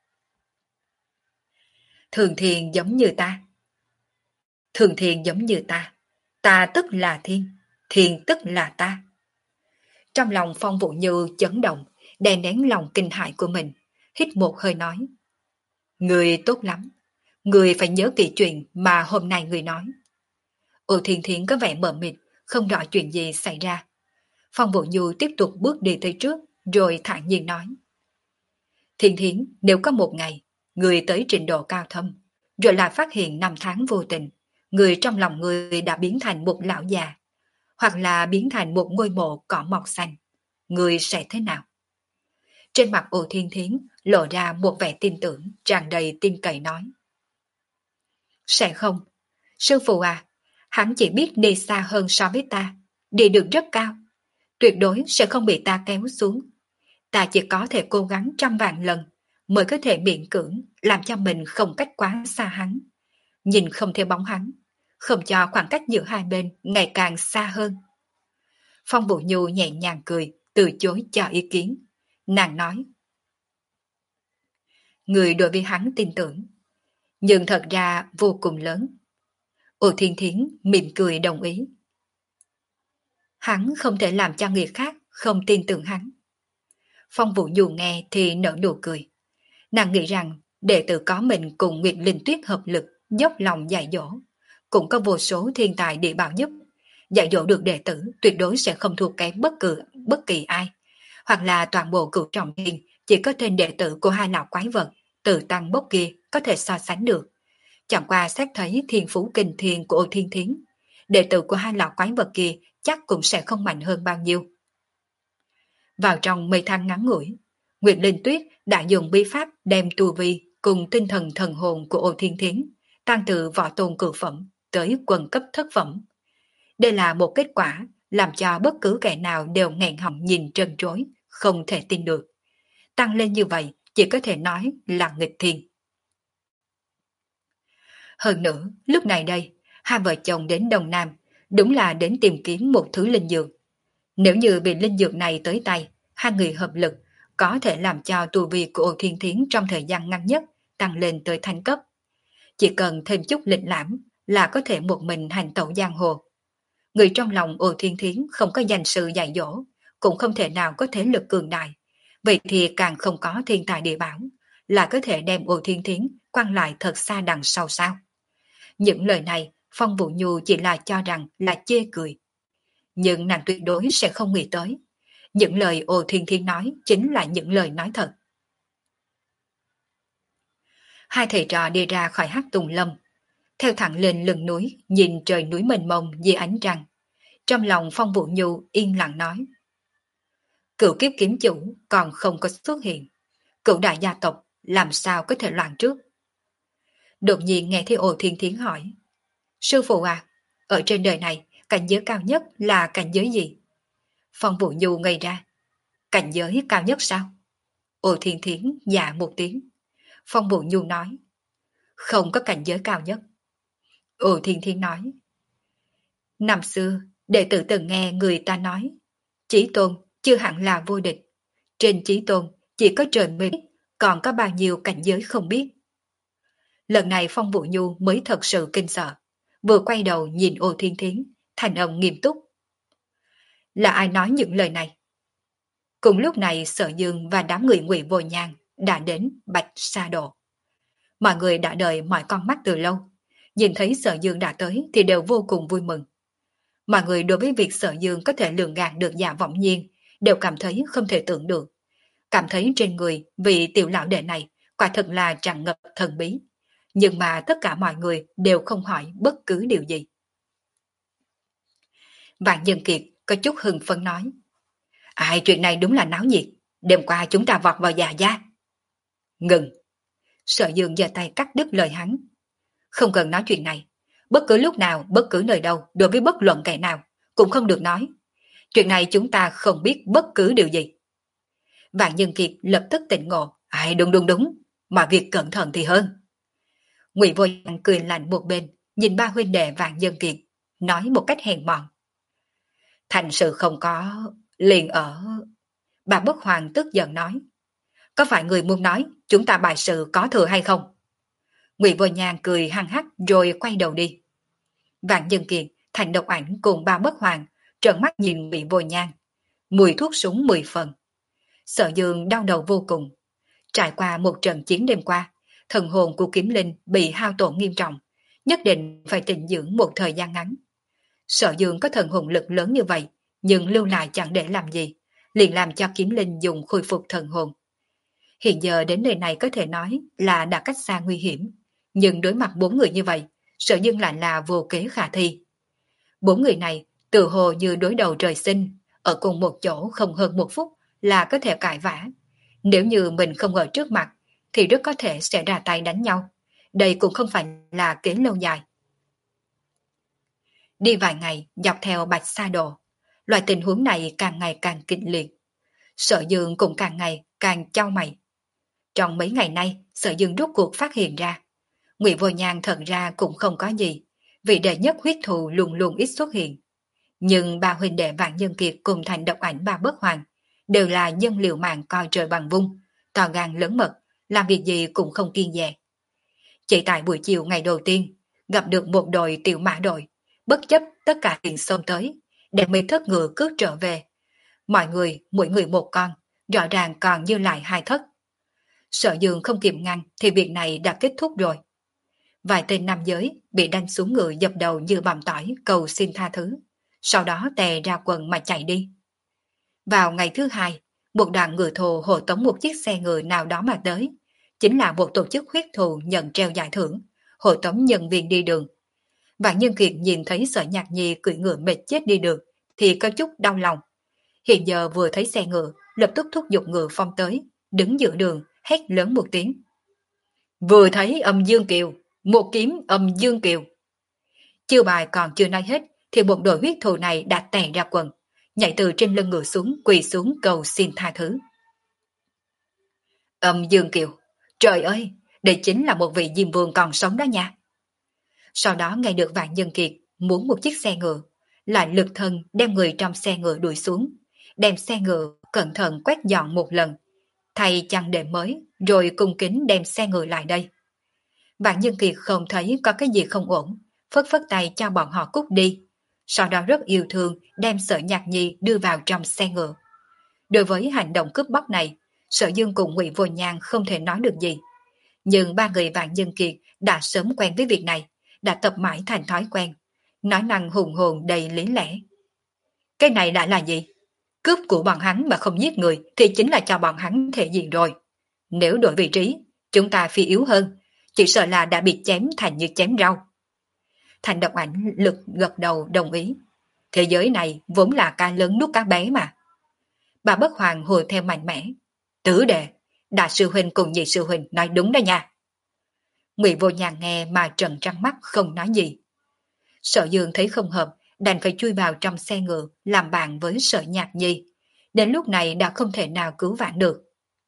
Thường Thiên giống như ta. Thường Thiên giống như ta. Ta tức là thiên, thiên tức là ta. Trong lòng Phong Vũ Như chấn động, đè nén lòng kinh hại của mình, hít một hơi nói. Người tốt lắm, người phải nhớ kỹ chuyện mà hôm nay người nói. Ô Thiên Thiến có vẻ mờ mịt, không rõ chuyện gì xảy ra. Phong Vũ Nhu tiếp tục bước đi tới trước, rồi thản nhiên nói. Thiên Thiến, nếu có một ngày, người tới trình độ cao thâm, rồi lại phát hiện năm tháng vô tình, người trong lòng người đã biến thành một lão già, hoặc là biến thành một ngôi mộ cỏ mọc xanh, người sẽ thế nào? Trên mặt Ô Thiên Thiến lộ ra một vẻ tin tưởng, tràn đầy tin cậy nói. Sẽ không. Sư phụ à, hắn chỉ biết đi xa hơn so với ta, đi được rất cao. Tuyệt đối sẽ không bị ta kéo xuống. Ta chỉ có thể cố gắng trăm vạn lần mới có thể miễn cưỡng làm cho mình không cách quá xa hắn. Nhìn không theo bóng hắn, không cho khoảng cách giữa hai bên ngày càng xa hơn. Phong Vũ Nhu nhẹ nhàng cười, từ chối cho ý kiến. Nàng nói. Người đối với hắn tin tưởng, nhưng thật ra vô cùng lớn. Ô Thiên Thiến mỉm cười đồng ý. Hắn không thể làm cho người khác không tin tưởng hắn. Phong Vũ Nhu nghe thì nở nụ cười. Nàng nghĩ rằng đệ tử có mình cùng Nguyệt Linh Tuyết hợp lực dốc lòng dạy dỗ, cũng có vô số thiên tài địa bảo giúp. Dạy dỗ được đệ tử tuyệt đối sẽ không thua kém bất cứ bất kỳ ai. Hoặc là toàn bộ cửu trọng thiên chỉ có tên đệ tử của hai lão quái vật Từ Tăng Bốc kia có thể so sánh được. Chẳng qua xét thấy thiên phú kinh thiên của Ô Thiên Thiến, đệ tử của hai lão quái vật kia chắc cũng sẽ không mạnh hơn bao nhiêu. Vào trong mây than ngắn ngủi, Nguyệt Linh Tuyết đã dùng bí pháp đem tu vi cùng tinh thần thần hồn của Ô Thiên Thiến tăng từ võ tôn cửu phẩm tới quần cấp thất phẩm. Đây là một kết quả làm cho bất cứ kẻ nào đều nghẹn họng nhìn trân trối, không thể tin được. Tăng lên như vậy chỉ có thể nói là nghịch thiên. Hơn nữa, lúc này đây, hai vợ chồng đến Đông Nam đúng là đến tìm kiếm một thứ linh dược. Nếu như bị linh dược này tới tay, hai người hợp lực có thể làm cho tu vi của Ô Thiên Thiến trong thời gian ngắn nhất tăng lên tới thánh cấp. Chỉ cần thêm chút lịch lãm là có thể một mình hành tẩu giang hồ. Người trong lòng Ô Thiên Thiến không có danh sự dạy dỗ, cũng không thể nào có thế lực cường đại. Vậy thì càng không có thiên tài địa bảo, là có thể đem Ô Thiên Thiến quăng lại thật xa đằng sau sao. Những lời này Phong Vũ Nhu chỉ là cho rằng là chê cười. Nhưng nàng tuyệt đối sẽ không nghĩ tới. Những lời Ô Thiên Thiến nói chính là những lời nói thật. Hai thầy trò đi ra khỏi Hắc Tùng Lâm, theo thẳng lên lưng núi, nhìn trời núi mênh mông dưới ánh trăng. Trong lòng Phong Vũ Nhu yên lặng nói. Cửu kiếp kiếm chủ còn không có xuất hiện. Cửu đại gia tộc làm sao có thể loạn trước. Đột nhiên nghe thấy Ô Thiên Thiến hỏi. Sư phụ à, ở trên đời này cảnh giới cao nhất là cảnh giới gì? Phong Vũ Nhu ngây ra. Cảnh giới cao nhất sao? Ô Thiên Thiến dạ một tiếng. Phong Vũ Nhu nói. Không có cảnh giới cao nhất. Ô Thiên Thiến nói. Năm xưa, đệ tử từng nghe người ta nói. Chí tôn chưa hẳn là vô địch. Trên chí tôn, chỉ có trời mới biết, còn có bao nhiêu cảnh giới không biết. Lần này Phong Vũ Nhu mới thật sự kinh sợ, vừa quay đầu nhìn Ô Thiên Thiến, thành âm nghiêm túc. Là ai nói những lời này? Cùng lúc này Sở Dương và đám người Ngụy Vô Nhan đã đến Bạch Sa Độ. Mọi người đã đợi mọi con mắt từ lâu, nhìn thấy Sở Dương đã tới thì đều vô cùng vui mừng. Mọi người đối với việc Sở Dương có thể lường gạt được Dạ Vọng Nhiên đều cảm thấy không thể tưởng được. Cảm thấy trên người vị tiểu lão đệ này quả thật là tràn ngập thần bí. Nhưng mà tất cả mọi người đều không hỏi bất cứ điều gì. Vạn Nhân Kiệt có chút hưng phấn nói. Ai, chuyện này đúng là náo nhiệt. Đêm qua chúng ta vọt vào già gia. Ngừng. Sở Dương giơ tay cắt đứt lời hắn. Không cần nói chuyện này. Bất cứ lúc nào, bất cứ nơi đâu, đối với bất luận kẻ nào, cũng không được nói. Chuyện này chúng ta không biết bất cứ điều gì. Vạn Nhân Kiệt lập tức tỉnh ngộ. Ai, đúng đúng đúng. Mà việc cẩn thận thì hơn. Ngụy Vô Nhan cười lạnh một bên, nhìn ba huynh đệ Vạn Nhân Kiệt, nói một cách hèn mọn. Thành sự không có, liền ở... Bà Bất Hoàng tức giận nói. Có phải người muốn nói chúng ta bài sự có thừa hay không? Ngụy Vô Nhan cười hăng hắc rồi quay đầu đi. Vạn Nhân Kiệt, Thành Độc Ảnh cùng ba Bất Hoàng trợn mắt nhìn Ngụy Vô Nhan. Mùi thuốc súng mười phần. Sở Dương đau đầu vô cùng. Trải qua một trận chiến đêm qua, thần hồn của Kiếm Linh bị hao tổn nghiêm trọng, nhất định phải tịnh dưỡng một thời gian ngắn. Sở Dương có thần hồn lực lớn như vậy, nhưng lưu lại chẳng để làm gì, liền làm cho Kiếm Linh dùng khôi phục thần hồn. Hiện giờ đến nơi này có thể nói là đã cách xa nguy hiểm, nhưng đối mặt bốn người như vậy, Sở Dương lại là vô kế khả thi. Bốn người này tự hồ như đối đầu trời sinh, ở cùng một chỗ không hơn một phút là có thể cãi vã. Nếu như mình không ở trước mặt, thì rất có thể sẽ ra tay đánh nhau. Đây cũng không phải là kế lâu dài. Đi vài ngày dọc theo Bạch Sa Độ, loại tình huống này càng ngày càng kịch liệt. Sở Dương cũng càng ngày càng chau mày. Trong mấy ngày nay, Sở Dương rốt cuộc phát hiện ra, Ngụy Vô Nhan thật ra cũng không có gì, vị đệ nhất huyết thù luôn luôn ít xuất hiện. Nhưng ba huynh đệ Vạn Nhân Kiệt cùng Thành Độc Ảnh ba Bất Hoàng đều là dân liều mạng coi trời bằng vung, to gan lớn mật, làm việc gì cũng không kiêng dè. Chỉ tại buổi chiều ngày đầu tiên, gặp được một đội tiểu mã đội, bất chấp tất cả tiền xông tới, đem mấy thất ngựa cướp trở về. Mọi người, mỗi người một con, rõ ràng còn dư lại hai thất. Sở Dương không kịp ngăn thì việc này đã kết thúc rồi. Vài tên nam giới bị đánh xuống ngựa dập đầu như bằm tỏi cầu xin tha thứ, sau đó tè ra quần mà chạy đi. Vào ngày thứ hai, một đoàn ngựa thồ hộ tống một chiếc xe ngựa nào đó mà tới, chính là một tổ chức huyết thù nhận treo giải thưởng, hộ tống nhân viên đi đường. Vạn Nhân Kiệt nhìn thấy Sở Nhạc Nhi cưỡi ngựa mệt chết đi được, thì có chút đau lòng. Hiện giờ vừa thấy xe ngựa, lập tức thúc giục ngựa phong tới, đứng giữa đường, hét lớn một tiếng. Vừa thấy âm Dương Kiều, một kiếm âm Dương Kiều. Chiêu bài còn chưa nói hết, thì một đội huyết thù này đã tè ra quần, nhảy từ trên lưng ngựa xuống, quỳ xuống cầu xin tha thứ. Âm Dương Kiều, trời ơi, đây chính là một vị diêm vương còn sống đó nha. Sau đó nghe được Vạn Nhân Kiệt muốn một chiếc xe ngựa, lại lực thân đem người trong xe ngựa đuổi xuống, đem xe ngựa cẩn thận quét dọn một lần, thay chăn đệm mới, rồi cung kính đem xe ngựa lại đây. Vạn Nhân Kiệt không thấy có cái gì không ổn, phất phất tay cho bọn họ cút đi, sau đó rất yêu thương đem Sở Nhạc Nhi đưa vào trong xe ngựa. Đối với hành động cướp bóc này, Sở Dương cùng Ngụy Vô Nhan không thể nói được gì, nhưng ba người Vạn Nhân Kiệt đã sớm quen với việc này, đã tập mãi thành thói quen, nói năng hùng hồn đầy lý lẽ. Cái này đã là gì? Cướp của bọn hắn mà không giết người thì chính là cho bọn hắn thể diện rồi. Nếu đổi vị trí, chúng ta phi yếu hơn, chỉ sợ là đã bị chém thành như chém rau. Thành Độc Ảnh lực gật đầu đồng ý. Thế giới này vốn là cá lớn nuốt cá bé mà. Bà Bất Hoàng hồi theo mạnh mẽ. Tứ đệ, đại sư huynh cùng nhị sư huynh nói đúng đó nha. Ngụy Vô Nhan nghe mà trợn trắng mắt không nói gì. Sở Dương thấy không hợp, đành phải chui vào trong xe ngựa làm bạn với Sở Nhạc Nhi. Đến lúc này đã không thể nào cứu vãn được.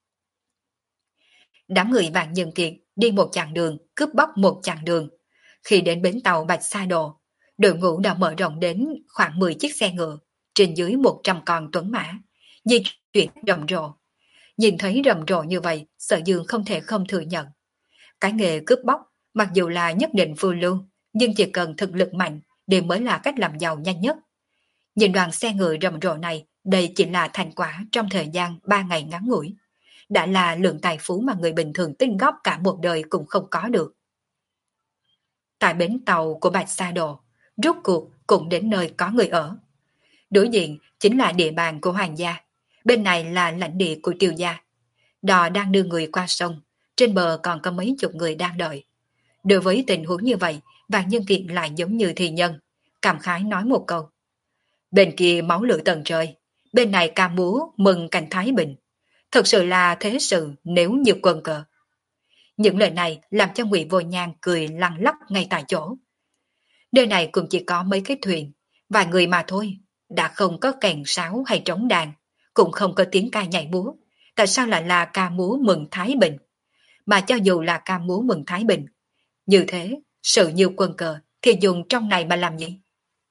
Đám người Vạn Nhân Kiệt đi một chặng đường, cướp bóc một chặng đường. Khi đến bến tàu Bạch Sa Độ, đội ngũ đã mở rộng đến khoảng mười chiếc xe ngựa, trên dưới một trăm con tuấn mã, di chuyển rầm rộ. Nhìn thấy rầm rộ như vậy, Sở Dương không thể không thừa nhận. Cái nghề cướp bóc, mặc dù là nhất định phiêu lưu, nhưng chỉ cần thực lực mạnh để mới là cách làm giàu nhanh nhất. Nhìn đoàn xe ngựa rầm rộ này, đây chỉ là thành quả trong thời gian ba ngày ngắn ngủi. Đã là lượng tài phú mà người bình thường tích góp cả một đời cũng không có được. Tại bến tàu của Bạch Sa Đồ, rốt cuộc cũng đến nơi có người ở. Đối diện chính là địa bàn của Hoàng gia, bên này là lãnh địa của Tiêu gia. Đò đang đưa người qua sông, trên bờ còn có mấy chục người đang đợi. Đối với tình huống như vậy, Vạn Nhân Kiệt lại giống như thì nhân, cảm khái nói một câu. Bên kia máu lửa tận trời, bên này ca múa mừng cảnh thái bình. Thật sự là thế sự nếu như quân cờ. Những lời này làm cho Ngụy Vô Nhan cười lăn lóc ngay tại chỗ. Nơi này cũng chỉ có mấy cái thuyền, vài người mà thôi, đã không có kèn sáo hay trống đàn, cũng không có tiếng ca nhảy múa. Tại sao lại là ca múa mừng Thái Bình? Mà cho dù là ca múa mừng Thái Bình, như thế, sự như quân cờ thì dùng trong này mà làm gì?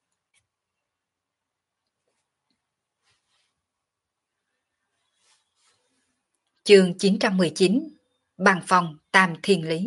Chương chín trăm mười chín Bằng phòng Tam Thiên Lý.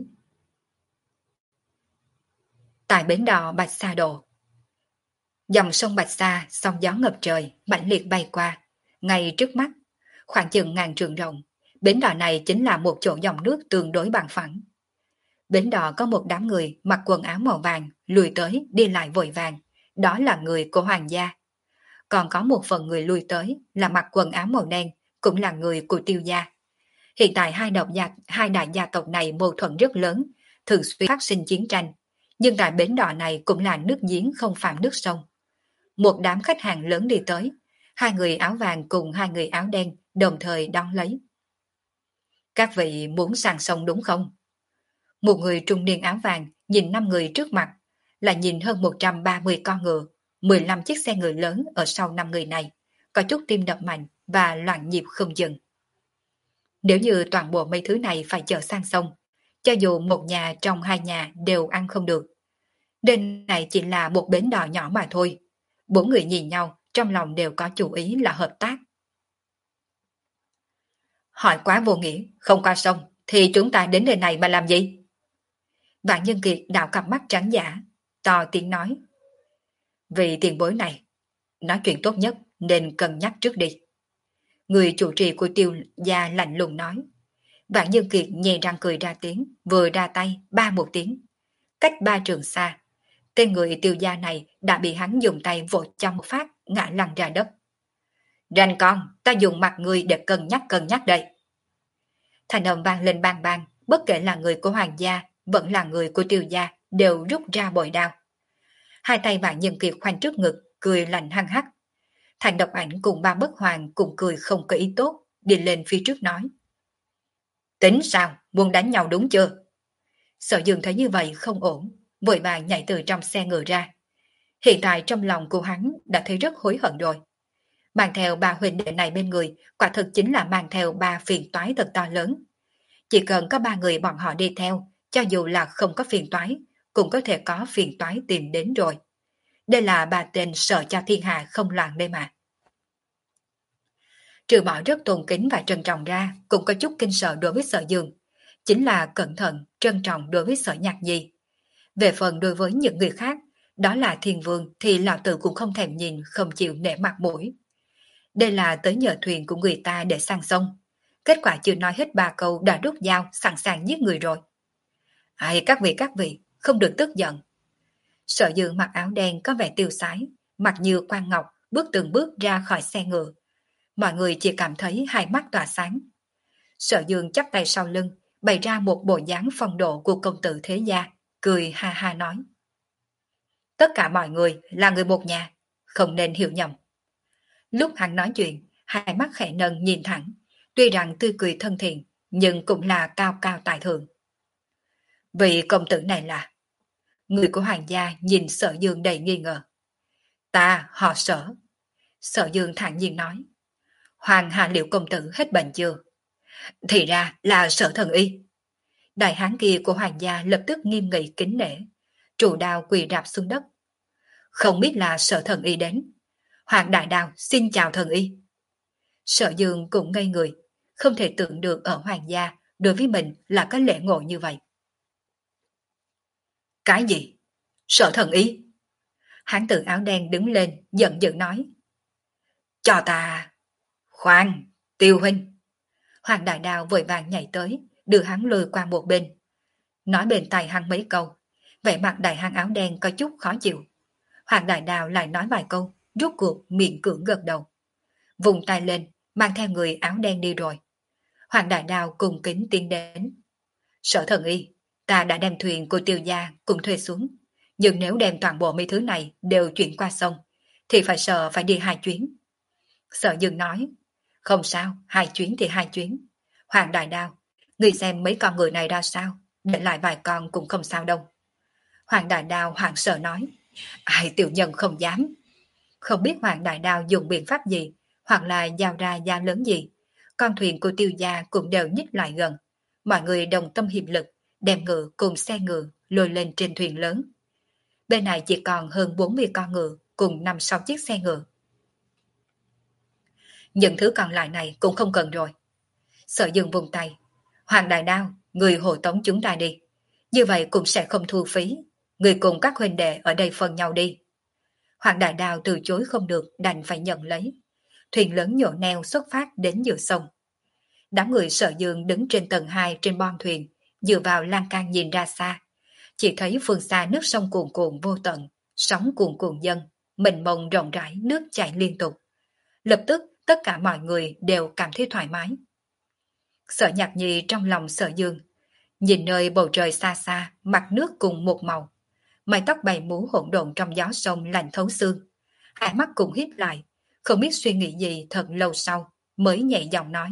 Tại bến đò Bạch Sa Đồ, dòng sông Bạch Sa sóng gió ngập trời mãnh liệt bay qua, ngay trước mắt, khoảng chừng ngàn trượng rộng. Bến đò này chính là một chỗ dòng nước tương đối bằng phẳng. Bến đò có một đám người mặc quần áo màu vàng lùi tới đi lại vội vàng, đó là người của Hoàng gia. Còn có một phần người lùi tới là mặc quần áo màu đen, cũng là người của Tiêu gia. Hiện tại hai độc gia, hai đại gia tộc này mâu thuẫn rất lớn, thường xuyên phát sinh chiến tranh. Nhưng tại bến đò này cũng là nước giếng không phạm nước sông. Một đám khách hàng lớn đi tới, hai người áo vàng cùng hai người áo đen đồng thời đón lấy. Các vị muốn sang sông đúng không? Một người trung niên áo vàng nhìn năm người trước mặt, là nhìn hơn một trăm ba mươi con ngựa, mười lăm chiếc xe ngựa lớn ở sau năm người này, có chút tim đập mạnh và loạn nhịp không dừng. Nếu như toàn bộ mấy thứ này phải chở sang sông, cho dù một nhà trong hai nhà đều ăn không được. Đêm này chỉ là một bến đò nhỏ mà thôi. Bốn người nhìn nhau, trong lòng đều có chủ ý là hợp tác. Hỏi quá vô nghĩa, không qua sông, thì chúng ta đến nơi này mà làm gì? Vạn Nhân Kiệt đảo cặp mắt trắng giả, to tiếng nói. Vì tiền bối này, nói chuyện tốt nhất nên cân nhắc trước đi. Người chủ trì của Tiêu gia lạnh lùng nói. Vạn Nhân Kiệt nhẹ răng cười ra tiếng, vừa ra tay, ba một tiếng. Cách ba trường xa, tên người Tiêu gia này đã bị hắn dùng tay vỗ cho một phát, ngã lăn ra đất. Rành con, ta dùng mặt người để cân nhắc cân nhắc đây. Thành âm vang lên bang bang, bất kể là người của Hoàng gia, vẫn là người của Tiêu gia, đều rút ra bội đao. Hai tay Vạn Nhân Kiệt khoanh trước ngực, cười lạnh hăng hắc. Thành Độc Ảnh cùng ba bất hoàng cùng cười không có ý tốt, đi lên phía trước nói. Tính sao, muốn đánh nhau đúng chưa? Sở Dương thấy như vậy không ổn, vội vàng nhảy từ trong xe ngựa ra. Hiện tại trong lòng của hắn đã thấy rất hối hận rồi. Mang theo ba huynh đệ này bên người, quả thực chính là mang theo ba phiền toái thật to lớn. Chỉ cần có ba người bọn họ đi theo, cho dù là không có phiền toái, cũng có thể có phiền toái tìm đến rồi. Đây là ba tên sợ cho thiên hạ không loạn đây mà. Trừ bỏ rất tôn kính và trân trọng ra, cũng có chút kinh sợ đối với Sở Dương. Chính là cẩn thận, trân trọng đối với Sở Nhạc Nhi. Về phần đối với những người khác, đó là Thiên Vương thì lão tử cũng không thèm nhìn, không chịu nể mặt mũi. Đây là tới nhờ thuyền của người ta để sang sông. Kết quả chưa nói hết ba câu đã rút dao sẵn sàng giết người rồi. Ai các vị các vị, không được tức giận. Sở Dương mặc áo đen có vẻ tiêu sái, mặt như quan ngọc, bước từng bước ra khỏi xe ngựa. Mọi người chỉ cảm thấy hai mắt tỏa sáng. Sở Dương chắp tay sau lưng, bày ra một bộ dáng phong độ của công tử thế gia, cười ha ha nói. Tất cả mọi người là người một nhà, không nên hiểu nhầm. Lúc hắn nói chuyện, hai mắt khẽ nâng nhìn thẳng, tuy rằng tươi cười thân thiện, nhưng cũng là cao cao tại thượng. Vị công tử này là... Người của Hoàng gia nhìn Sở Dương đầy nghi ngờ. Ta họ Sở. Sở Dương thản nhiên nói. Hoàng Hà Liệu công tử hết bệnh chưa? Thì ra là Sở thần y. Đại hán kia của Hoàng gia lập tức nghiêm nghị kính nể, trụ đao quỳ rạp xuống đất. Không biết là Sở thần y đến. Hoàng đại đao xin chào thần y. Sở Dương cũng ngây người, không thể tưởng được ở hoàng gia đối với mình là có lễ ngộ như vậy. Cái gì? Sở thần ý? Hán tử áo đen đứng lên, giận dữ nói. Cho ta... Khoan, Tiêu huynh. Hoàng Đại Đao vội vàng nhảy tới, đưa hắn lùi qua một bên. Nói bên tai hắn mấy câu, vẻ mặt đại hán áo đen có chút khó chịu. Hoàng Đại Đao lại nói vài câu, rút cuộc miệng cưỡng gật đầu. Vùng tay lên, mang theo người áo đen đi rồi. Hoàng Đại Đao cùng kính tiến đến. Sở thần y, ta đã đem thuyền của Tiêu gia cùng thuê xuống. Nhưng nếu đem toàn bộ mấy thứ này đều chuyển qua sông, thì phải sợ phải đi hai chuyến. Sở Dương nói, không sao, hai chuyến thì hai chuyến. Hoàng Đại Đao, người xem mấy con người này ra sao, để lại vài con cũng không sao đâu. Hoàng Đại Đao hoảng sợ nói, ai tiểu nhân không dám. Không biết Hoàng Đại Đao dùng biện pháp gì, hoặc là giao ra giá lớn gì. Con thuyền của Tiêu gia cũng đều nhích lại gần. Mọi người đồng tâm hiệp lực, đem ngựa cùng xe ngựa lôi lên trên thuyền lớn. Bên này chỉ còn hơn bốn mươi con ngựa cùng năm sáu chiếc xe ngựa. Những thứ còn lại này cũng không cần rồi. Sở Dương vùng tay. Hoàng Đại Đao, người hộ tống chúng ta đi. Như vậy cũng sẽ không thu phí. Người cùng các huynh đệ ở đây phân nhau đi. Hoàng Đại Đao từ chối không được, đành phải nhận lấy. Thuyền lớn nhổ neo xuất phát đến giữa sông. Đám người Sở Dương đứng trên tầng hai trên bon thuyền, dựa vào lan can nhìn ra xa. Chỉ thấy phương xa nước sông cuồn cuộn vô tận, sóng cuồn cuộn dâng, mênh mông rộng rãi, nước chảy liên tục. Lập tức tất cả mọi người đều cảm thấy thoải mái. Sở Nhạc Nhi trong lòng Sở Dương, nhìn nơi bầu trời xa xa, mặt nước cùng một màu. Mái tóc bay múa hỗn độn trong gió sông lạnh thấu xương. Hai mắt cùng híp lại, không biết suy nghĩ gì thật lâu sau, mới nhẹ giọng nói.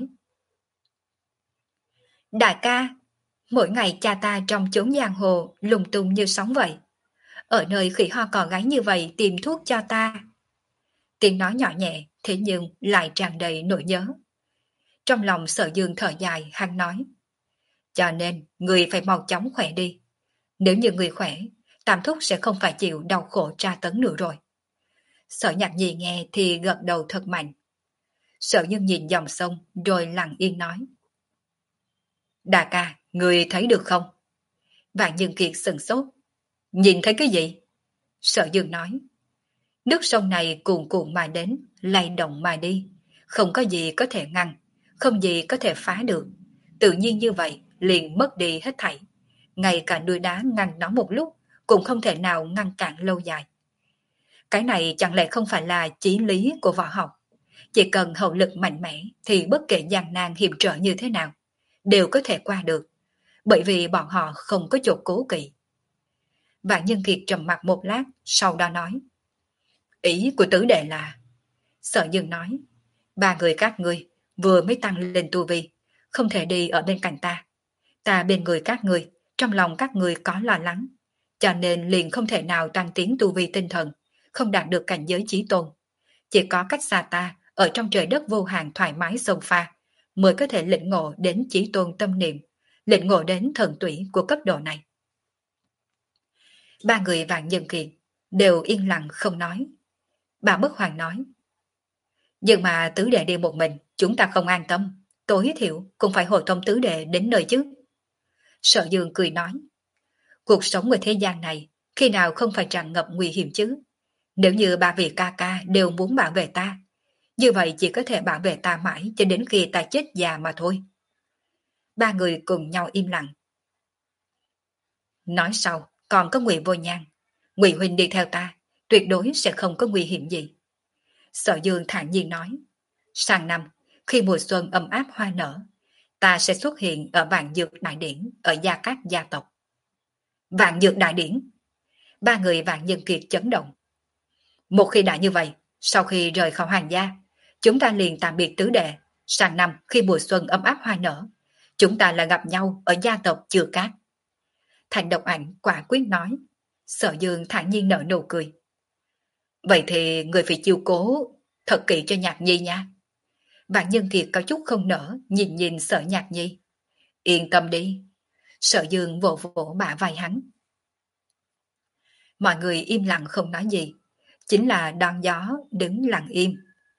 Đại ca, mỗi ngày cha ta trong chốn giang hồ lùng tung như sóng vậy. Ở nơi khỉ ho cò gáy như vậy tìm thuốc cho ta. Tiếng nói nhỏ nhẹ, thế nhưng lại tràn đầy nỗi nhớ. Trong lòng Sở Dương thở dài, hắn nói. Cho nên, người phải mau chóng khỏe đi. Nếu như người khỏe, Tam Thúc sẽ không phải chịu đau khổ tra tấn nữa rồi. Sở Nhạc Nhi nghe thì gật đầu thật mạnh. Sở Dương nhìn dòng sông rồi lặng yên nói. Đại ca, người thấy được không? Vạn Nhân Kiệt sừng sốt. Nhìn thấy cái gì? Sở Dương nói. Nước sông này cuồn cuộn mà đến, lay động mà đi. Không có gì có thể ngăn, không gì có thể phá được. Tự nhiên như vậy, liền mất đi hết thảy. Ngay cả núi đá ngăn nó một lúc, cũng không thể nào ngăn cản lâu dài. Cái này chẳng lẽ không phải là chí lý của võ học? Chỉ cần hậu lực mạnh mẽ, thì bất kể gian nan hiểm trở như thế nào, đều có thể qua được. Bởi vì bọn họ không có chỗ cố kỵ. Vạn Nhân Kiệt trầm mặt một lát, sau đó nói. Ý của tứ đệ là... Sở Dương nói, ba người các ngươi vừa mới tăng lên tu vi, không thể đi ở bên cạnh ta. Ta bên người các ngươi, trong lòng các ngươi có lo lắng, cho nên liền không thể nào tăng tiến tu vi tinh thần, không đạt được cảnh giới chí tôn. Chỉ có cách xa ta, ở trong trời đất vô hạn thoải mái sông pha, mới có thể lĩnh ngộ đến chí tôn tâm niệm, lĩnh ngộ đến thần tủy của cấp độ này. Ba người Vạn Nhân Kiệt đều yên lặng không nói. Bà Bất Hoàng nói. Nhưng mà tứ đệ đi một mình, chúng ta không an tâm. Tối thiểu cũng phải hội thông tứ đệ đến nơi chứ. Sở Dương cười nói. Cuộc sống ở thế gian này, khi nào không phải tràn ngập nguy hiểm chứ? Nếu như ba vị ca ca đều muốn bảo vệ ta, như vậy chỉ có thể bảo vệ ta mãi cho đến khi ta chết già mà thôi. Ba người cùng nhau im lặng. Nói sau, còn có Ngụy Vô Nhan. Ngụy huynh đi theo ta, tuyệt đối sẽ không có nguy hiểm gì. Sở Dương thản nhiên nói. Sang năm, khi mùa xuân ấm áp hoa nở, ta sẽ xuất hiện ở Vạn Dược Đại Điển ở Gia Cát gia tộc. Vạn Dược Đại Điển. Ba người Vạn Nhân Kiệt chấn động. Một khi đã như vậy, sau khi rời khỏi hoàng gia, chúng ta liền tạm biệt tứ đệ. Sang năm khi mùa xuân ấm áp hoa nở, chúng ta lại gặp nhau ở gia tộc Chừa Cát. Thành Độc Ảnh quả quyết nói. Sở Dương thản nhiên nở nụ cười. Vậy thì người phải chiêu cố thật kỹ cho Nhạc Nhi nha. Vạn Nhân Kiệt có chút không nở, nhìn nhìn Sở Nhạc Nhi. Yên tâm đi. Sở Dương vỗ vỗ bả vai hắn. Mọi người im lặng không nói gì, chính là đón gió đứng lặng im.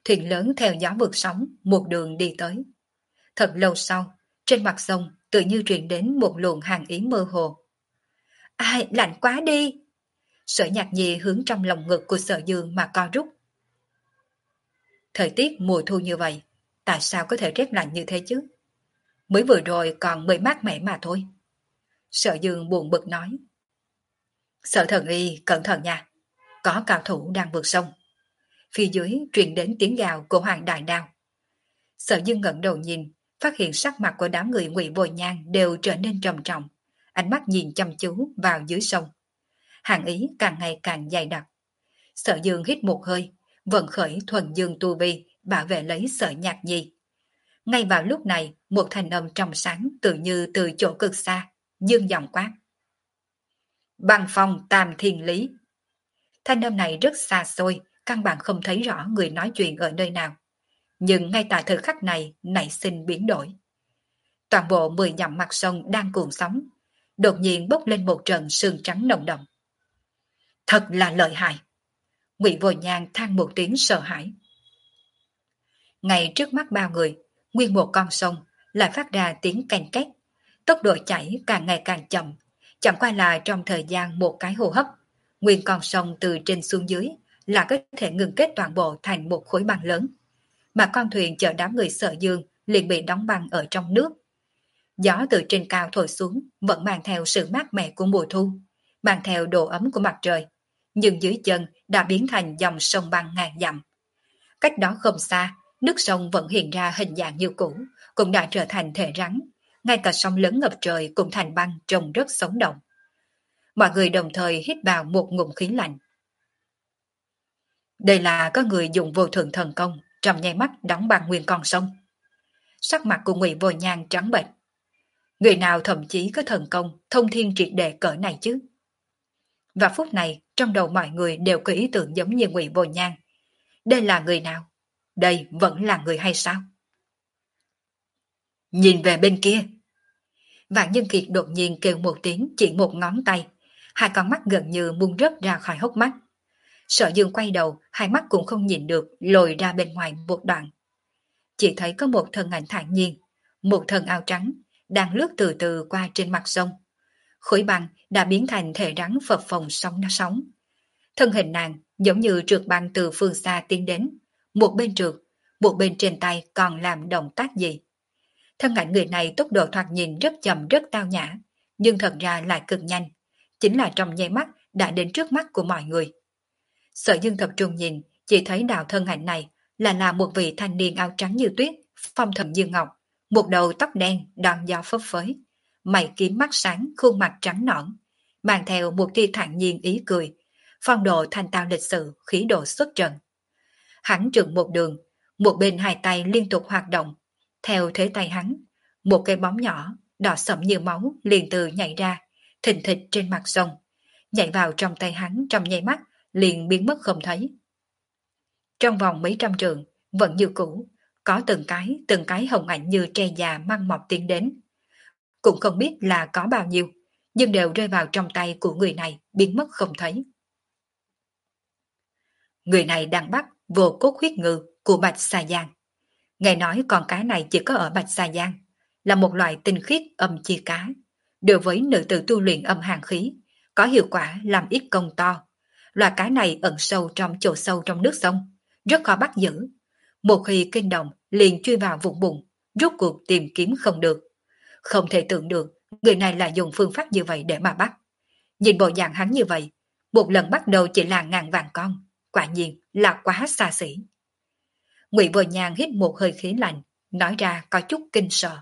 Thuyền lớn theo gió vượt sóng, một đường đi tới. Thật lâu sau, trên mặt sông tự như truyền đến một luồng hàn ý mơ hồ. Ai, lạnh quá đi! Sở Nhạc Nhi hướng trong lòng ngực của Sở Dương mà co rút. Thời tiết mùa thu như vậy, tại sao có thể rét lạnh như thế chứ? Mới vừa rồi còn mới mát mẻ mà thôi. Sở Dương buồn bực nói. Sở Thần Y, cẩn thận nha, có cao thủ đang vượt sông. Phía dưới truyền đến tiếng gào của Hoàng Đại Đao. Sở Dương ngẩng đầu nhìn, phát hiện sắc mặt của đám người Ngụy Bồi Nhan đều trở nên trầm trọng, ánh mắt nhìn chăm chú vào dưới sông. Hàn ý càng ngày càng dày đặc. Sở Dương hít một hơi, vận khởi thuần dương tu vi, bảo vệ lấy Sở Nhạc Nhi. Ngay vào lúc này, một thanh âm trong sáng tự như từ chỗ cực xa, dương giọng quát. Băng phong tam thiên lý. Thanh âm này rất xa xôi, căn bản không thấy rõ người nói chuyện ở nơi nào. Nhưng ngay tại thời khắc này nảy sinh biến đổi. Toàn bộ mười dặm mặt sông đang cuộn sóng, đột nhiên bốc lên một trận sương trắng nồng đậm. Thật là lợi hại. Ngụy Vô Nhan than một tiếng sợ hãi. Ngay trước mắt bao người, nguyên một con sông lại phát ra tiếng canh két, tốc độ chảy càng ngày càng chậm, chẳng qua là trong thời gian một cái hô hấp, nguyên con sông từ trên xuống dưới là có thể ngừng kết toàn bộ thành một khối băng lớn, mà con thuyền chở đám người Sở Dương liền bị đóng băng ở trong nước. Gió từ trên cao thổi xuống vẫn mang theo sự mát mẻ của mùa thu, mang theo độ ấm của mặt trời, nhưng dưới chân đã biến thành dòng sông băng ngàn dặm. Cách đó không xa, nước sông vẫn hiện ra hình dạng như cũ, cũng đã trở thành thể rắn, ngay cả sóng lớn ngập trời cũng thành băng trông rất sống động. Mọi người đồng thời hít vào một ngụm khí lạnh. Đây là có người dùng vô thượng thần công trong nháy mắt đóng băng nguyên con sông. Sắc mặt của Ngụy Vô Nhan trắng bệch. Người nào thậm chí có thần công thông thiên triệt để cỡ này chứ? Và phút này trong đầu mọi người đều có ý tưởng giống như Ngụy Vô Nhan. Đây là người nào? Đây vẫn là người hay sao? Nhìn về bên kia. Vạn Nhân Kiệt đột nhiên kêu một tiếng, chỉ một ngón tay, hai con mắt gần như muốn rớt ra khỏi hốc mắt. Sở Dương quay đầu, hai mắt cũng không nhìn được, lồi ra bên ngoài một đoạn. Chỉ thấy có một thân ảnh thản nhiên, một thân áo trắng, đang lướt từ từ qua trên mặt sông. Khối băng đã biến thành thể rắn phập phồng sóng nó sóng. Thân hình nàng giống như trượt băng từ phương xa tiến đến, một bên trượt, một bên trên tay còn làm động tác gì. Thân ảnh người này tốc độ thoạt nhìn rất chậm rất tao nhã, nhưng thật ra lại cực nhanh, chính là trong nháy mắt đã đến trước mắt của mọi người. Sở Dương tập trung nhìn, chỉ thấy đạo thân ảnh này là là một vị thanh niên áo trắng như tuyết, phong thần như ngọc, một đầu tóc đen đón gió phấp phới, mày kiếm mắt sáng, khuôn mặt trắng nõn, mang theo một tia thản nhiên ý cười, phong độ thanh tao lịch sự, khí độ xuất trần. Hắn trừng một đường, một bên hai tay liên tục hoạt động, theo thế tay hắn, một cái bóng nhỏ đỏ sẫm như máu liền từ nhảy ra, thình thịch trên mặt sông, nhảy vào trong tay hắn trong nháy mắt liền biến mất không thấy. Trong vòng mấy trăm trượng vẫn như cũ, có từng cái từng cái hồng ảnh như tre già măng mọc tiến đến, cũng không biết là có bao nhiêu, nhưng đều rơi vào trong tay của người này biến mất không thấy. Người này đang bắt vô cốt huyết ngư của Bạch Sa Giang. Nghe nói con cá này chỉ có ở Bạch Sa Giang, là một loại tinh khiết âm chi cá. Đối với nữ tử tu luyện âm hàn khí, có hiệu quả làm ít công to. Loài cá này ẩn sâu trong chỗ sâu trong nước sông, rất khó bắt giữ. Một khi kinh động liền chui vào vùng bùn, rút cuộc tìm kiếm không được. Không thể tưởng được người này lại dùng phương pháp như vậy để mà bắt. Nhìn bộ dạng hắn như vậy, một lần bắt đầu chỉ là ngàn vạn con, quả nhiên là quá xa xỉ. Ngụy Vô Nhan hít một hơi khí lạnh, nói ra có chút kinh sợ.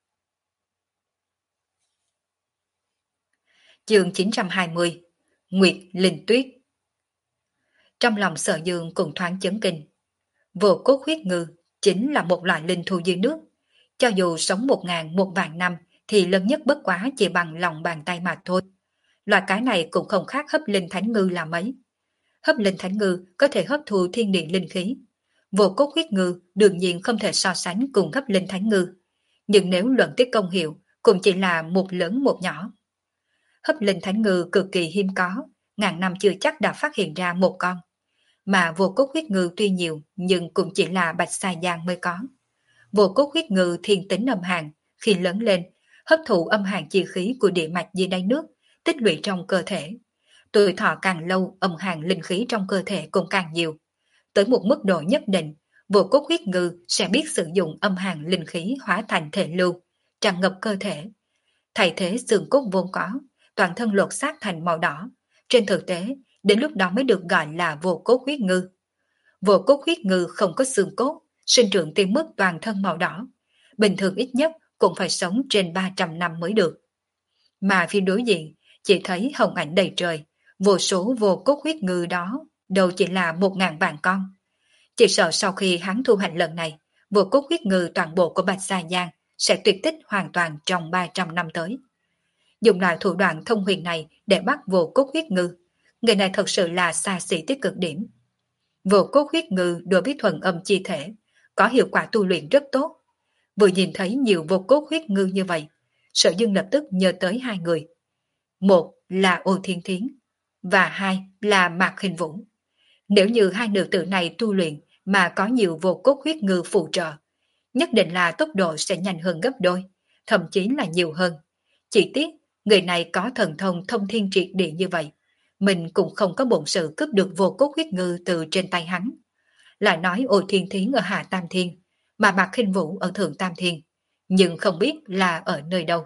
Chương chín trăm hai mươi, Nguyệt Linh Tuyết. Trong lòng Sở Dương cũng thoáng chấn kinh. Vô cốt huyết ngư chính là một loại linh thú dưới nước. Cho dù sống một ngàn một vạn năm thì lớn nhất bất quá chỉ bằng lòng bàn tay mà thôi. Loại cái này cũng không khác hấp linh thánh ngư là mấy. Hấp linh thánh ngư có thể hấp thu thiên địa linh khí. Vô cốt huyết ngư đương nhiên không thể so sánh cùng hấp linh thánh ngư. Nhưng nếu luận tới công hiệu cũng chỉ là một lớn một nhỏ. Hấp linh thánh ngư cực kỳ hiếm có, ngàn năm chưa chắc đã phát hiện ra một con. mà vô cốt huyết ngư tuy nhiều nhưng cũng chỉ là Bạch Sa Giang mới có. Vô cốt huyết ngư thiên tính âm hàn, khi lớn lên, hấp thụ âm hàn chi khí của địa mạch dưới đáy nước, tích lũy trong cơ thể. Tuổi thọ càng lâu, âm hàn linh khí trong cơ thể cũng càng nhiều. Tới một mức độ nhất định, vô cốt huyết ngư sẽ biết sử dụng âm hàn linh khí hóa thành thể lưu, tràn ngập cơ thể. Thay thế xương cốt vốn có, toàn thân lột xác thành màu đỏ. Trên thực tế, đến lúc đó mới được gọi là vô cốt huyết ngư. Vô cốt huyết ngư không có xương cốt, sinh trưởng tới mức toàn thân màu đỏ. Bình thường ít nhất cũng phải sống trên ba trăm năm mới được. Mà phía đối diện, chỉ thấy hồng ảnh đầy trời, vô số vô cốt huyết ngư đó, đâu chỉ là một ngàn vạn con. Chỉ sợ sau khi hắn thu hoạch lần này, vô cốt huyết ngư toàn bộ của Bạch Sa Giang sẽ tuyệt tích hoàn toàn trong ba trăm năm tới. Dùng loại thủ đoạn thông huyền này để bắt vô cốt huyết ngư, người này thật sự là xa xỉ tới cực điểm. Vô cốt huyết ngư đối với thuần âm chi thể, có hiệu quả tu luyện rất tốt. Vừa nhìn thấy nhiều vô cốt huyết ngư như vậy, Sở Dương lập tức nhớ tới hai người. Một là Ô Thiên Thiến, và hai là Mạc Hình Vũ. Nếu như hai nữ tử này tu luyện mà có nhiều vô cốt huyết ngư phụ trợ, nhất định là tốc độ sẽ nhanh hơn gấp đôi, thậm chí là nhiều hơn. Chỉ tiếc, người này có thần thông thông thiên triệt địa như vậy, mình cũng không có bổn sự cướp được vô cốt huyết ngư từ trên tay hắn. Lại nói Ô Thiên Thiến ở Hạ Tam Thiên, mà Mạc Khinh Vũ ở Thượng Tam Thiên, nhưng không biết là ở nơi đâu.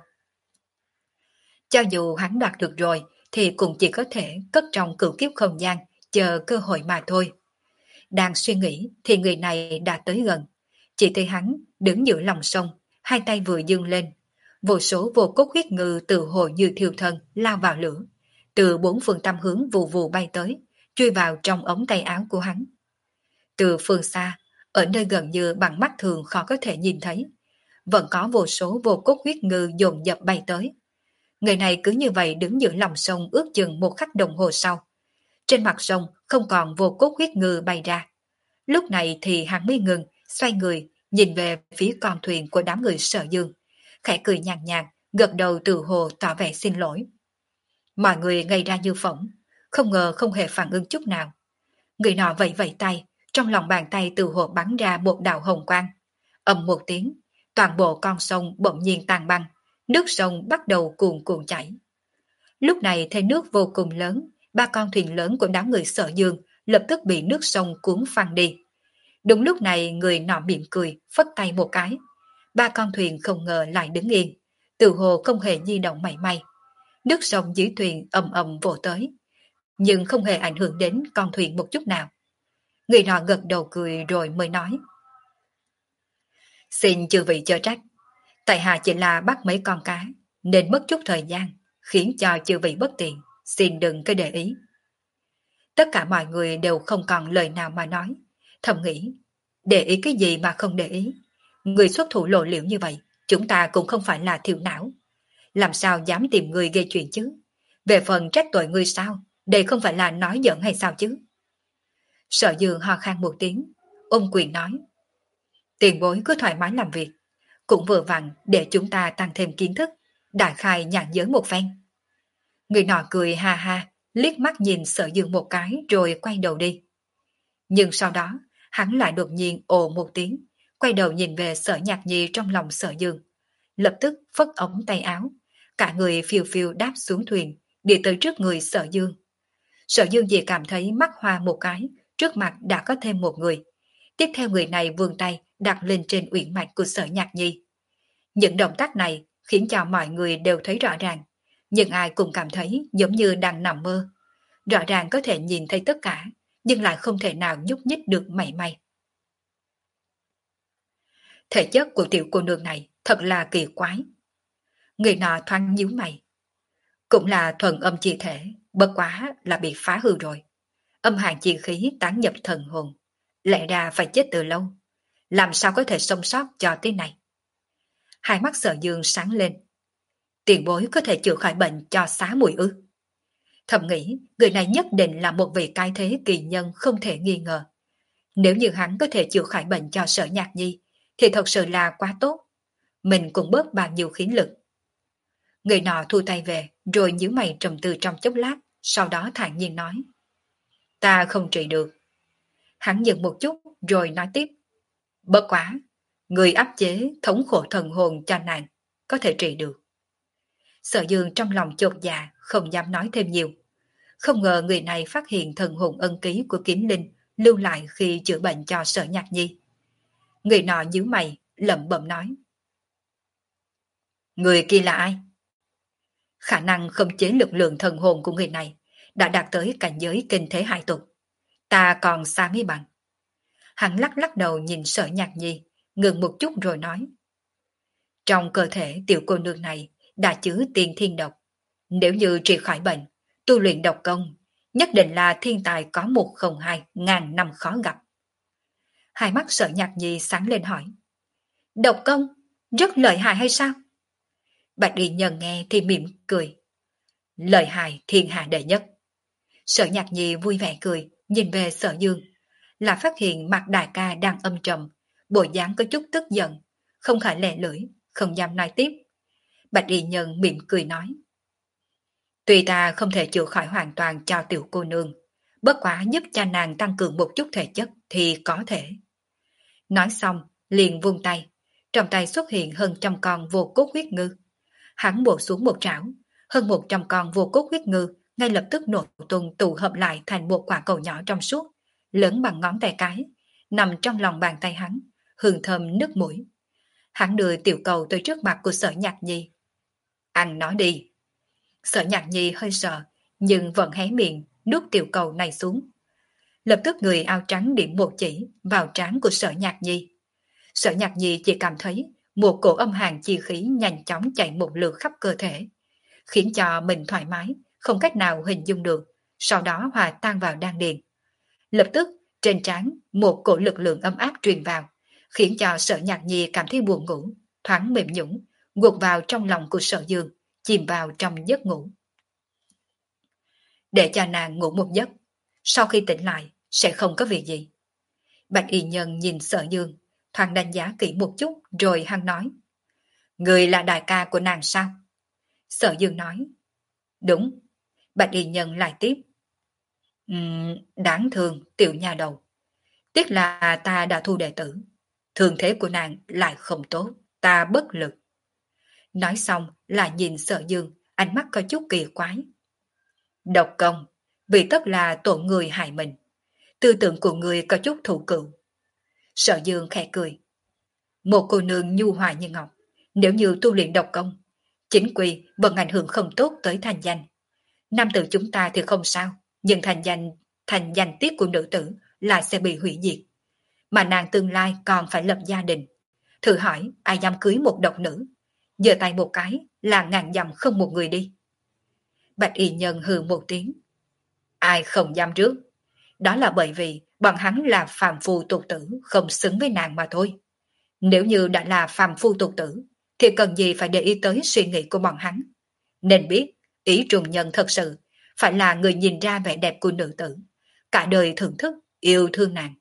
Cho dù hắn đoạt được rồi, thì cũng chỉ có thể cất trong cửu kiếp không gian, chờ cơ hội mà thôi. Đang suy nghĩ thì người này đã tới gần. Chỉ thấy hắn đứng giữa lòng sông, hai tay vừa dương lên. Vô số vô cốt huyết ngư từ hồ như thiêu thân lao vào lửa, từ bốn phương tám hướng vù vù bay tới, chui vào trong ống tay áo của hắn. Từ phương xa, ở nơi gần như bằng mắt thường khó có thể nhìn thấy, vẫn có vô số vô cốt huyết ngư dồn dập bay tới. Người này cứ như vậy đứng giữa lòng sông ước chừng một khắc đồng hồ sau. Trên mặt sông không còn vô cốt huyết ngư bay ra. Lúc này thì hắn mới ngừng, xoay người, nhìn về phía con thuyền của đám người Sở Dương. Khẽ cười nhàn nhạt, gật đầu từ hồ tỏ vẻ xin lỗi. Mọi người ngây ra như phỏng, không ngờ không hề phản ứng chút nào. Người nọ vẫy vẫy tay, trong lòng bàn tay từ hồ bắn ra một đạo hồng quang. Ầm một tiếng, toàn bộ con sông bỗng nhiên tan băng, nước sông bắt đầu cuồn cuộn chảy. Lúc này thấy nước vô cùng lớn, ba con thuyền lớn của đám người Sở Dương lập tức bị nước sông cuốn phăng đi. Đúng lúc này người nọ mỉm cười, phất tay một cái. Ba con thuyền không ngờ lại đứng yên, từ hồ không hề di động mảy may. Nước sông dưới thuyền ầm ầm vỗ tới, nhưng không hề ảnh hưởng đến con thuyền một chút nào. Người nọ gật đầu cười rồi mới nói: Xin chư vị chớ trách, tại hạ chỉ là bắt mấy con cá, nên mất chút thời gian, khiến cho chư vị bất tiện, xin đừng có để ý. Tất cả mọi người đều không còn lời nào mà nói, thầm nghĩ, để ý cái gì mà không để ý. Người xuất thủ lộ liễu như vậy, chúng ta cũng không phải là thiểu não. Làm sao dám tìm người gây chuyện chứ? Về phần trách tội người sao, đây không phải là nói giỡn hay sao chứ? Sở Dương ho khan một tiếng, ôm quyền nói: Tiền bối cứ thoải mái làm việc, cũng vừa vặn để chúng ta tăng thêm kiến thức, đại khai nhãn giới một phen. Người nọ cười ha ha, liếc mắt nhìn Sở Dương một cái rồi quay đầu đi. Nhưng sau đó, hắn lại đột nhiên ồ một tiếng, quay đầu nhìn về Sở Nhạc Nhi trong lòng Sở Dương. Lập tức phất ống tay áo, cả người phiêu phiêu đáp xuống thuyền, đi tới trước người Sở Dương. Sở Dương chỉ cảm thấy mắt hoa một cái, trước mặt đã có thêm một người. Tiếp theo người này vươn tay đặt lên trên uyển mạch của Sở Nhạc Nhi. Những động tác này khiến cho mọi người đều thấy rõ ràng, nhưng ai cũng cảm thấy giống như đang nằm mơ. Rõ ràng có thể nhìn thấy tất cả, nhưng lại không thể nào nhúc nhích được mảy may. Thể chất của tiểu cô nương này thật là kỳ quái. Người nọ thoáng nhíu mày. Cũng là thuần âm chi thể, bất quá là bị phá hư rồi. Âm hàn chi khí tán nhập thần hồn, lẽ ra phải chết từ lâu. Làm sao có thể sống sót cho tới này? Hai mắt Sở Dương sáng lên. Tiền bối có thể chữa khỏi bệnh cho xá muội ư? Thầm nghĩ người này nhất định là một vị cái thế kỳ nhân không thể nghi ngờ. Nếu như hắn có thể chữa khỏi bệnh cho Sở Nhạc Nhi thì thật sự là quá tốt. Mình cũng bớt bao nhiêu khí lực. Người nọ thu tay về rồi nhíu mày trầm tư trong chốc lát, sau đó thản nhiên nói: Ta không trị được. Hắn dừng một chút rồi nói tiếp. Bất quá, người áp chế thống khổ thần hồn cho nàng, có thể trị được. Sở Dương trong lòng chột dạ, không dám nói thêm nhiều. Không ngờ người này phát hiện thần hồn ân ký của kiếm linh lưu lại khi chữa bệnh cho Sở Nhạc Nhi. Người nọ nhíu mày, lẩm bẩm nói. Người kia là ai? Khả năng khống chế lực lượng thần hồn của người này đã đạt tới cảnh giới kinh thế hai tục. Ta còn xa mới bằng. Hắn lắc lắc đầu nhìn Sở Nhạc Nhi, ngừng một chút rồi nói. Trong cơ thể tiểu cô nương này đã chứa tiên thiên độc. Nếu như trị khỏi bệnh, tu luyện độc công, nhất định là thiên tài có một không hai ngàn năm khó gặp. Hai mắt Sở Nhạc Nhi sáng lên hỏi. Độc công, rất lợi hại hay sao? Bạch Y Nhân nghe thì mỉm cười. Lợi hại thiên hạ đệ nhất. Sở Nhạc Nhi vui vẻ cười, nhìn về Sở Dương, là phát hiện mặt đại ca đang âm trầm, bộ dáng có chút tức giận, không khỏi lè lưỡi, không dám nói tiếp. Bạch Y Nhân mỉm cười nói. Tuy ta không thể chữa khỏi hoàn toàn cho tiểu cô nương, bất quá giúp cho nàng tăng cường một chút thể chất thì có thể. Nói xong, liền vung tay, trong tay xuất hiện hơn trăm con vô cốt huyết ngư. Hắn bổ xuống một trảo, hơn một trăm con vô cốt huyết ngư ngay lập tức nổ tung tụ hợp lại thành một quả cầu nhỏ trong suốt, lớn bằng ngón tay cái, nằm trong lòng bàn tay hắn, hương thơm nước mũi. Hắn đưa tiểu cầu tới trước mặt của Sở Nhạc Nhi. Ăn nó đi. Sở Nhạc Nhi hơi sợ, nhưng vẫn hé miệng, nuốt tiểu cầu này xuống. Lập tức người áo trắng điểm một chỉ vào trán của Sở Nhạc Nhi. Sở Nhạc Nhi chỉ cảm thấy một cổ âm hàn chi khí nhanh chóng chạy một lượt khắp cơ thể, khiến cho mình thoải mái, không cách nào hình dung được, sau đó hòa tan vào đan điền. Lập tức, trên trán một cổ lực lượng ấm áp truyền vào, khiến cho Sở Nhạc Nhi cảm thấy buồn ngủ, thoáng mềm nhũn, gục vào trong lòng của Sở Dương, chìm vào trong giấc ngủ. Để cho nàng ngủ một giấc, sau khi tỉnh lại sẽ không có việc gì. Bạch Y Nhân nhìn Sở Dương, thoáng đánh giá kỹ một chút rồi hắn nói. Người là đại ca của nàng sao? Sở Dương nói. Đúng. Bạch Y Nhân lại tiếp. Uhm, đáng thương tiểu nha đầu. Tiếc là ta đã thu đệ tử. Thương thế của nàng lại không tốt, ta bất lực. Nói xong là nhìn Sở Dương, ánh mắt có chút kỳ quái. Độc công, vì tất là tội người hại mình. Tư tưởng của người có chút thủ cựu. Sở Dương khẽ cười. Một cô nương nhu hòa như ngọc, nếu như tu luyện độc công, chính quy vẫn ảnh hưởng không tốt tới thành danh. Nam tử chúng ta thì không sao, nhưng thành danh, thành danh tiết của nữ tử lại sẽ bị hủy diệt. Mà nàng tương lai còn phải lập gia đình. Thử hỏi ai dám cưới một độc nữ, giơ tay một cái là ngàn dặm không một người đi. Bạch Y Nhân hừ một tiếng. Ai không dám trước? Đó là bởi vì bọn hắn là phàm phu tục tử, không xứng với nàng mà thôi. Nếu như đã là phàm phu tục tử, thì cần gì phải để ý tới suy nghĩ của bọn hắn. Nên biết, ý trùng nhân thật sự phải là người nhìn ra vẻ đẹp của nữ tử, cả đời thưởng thức, yêu thương nàng.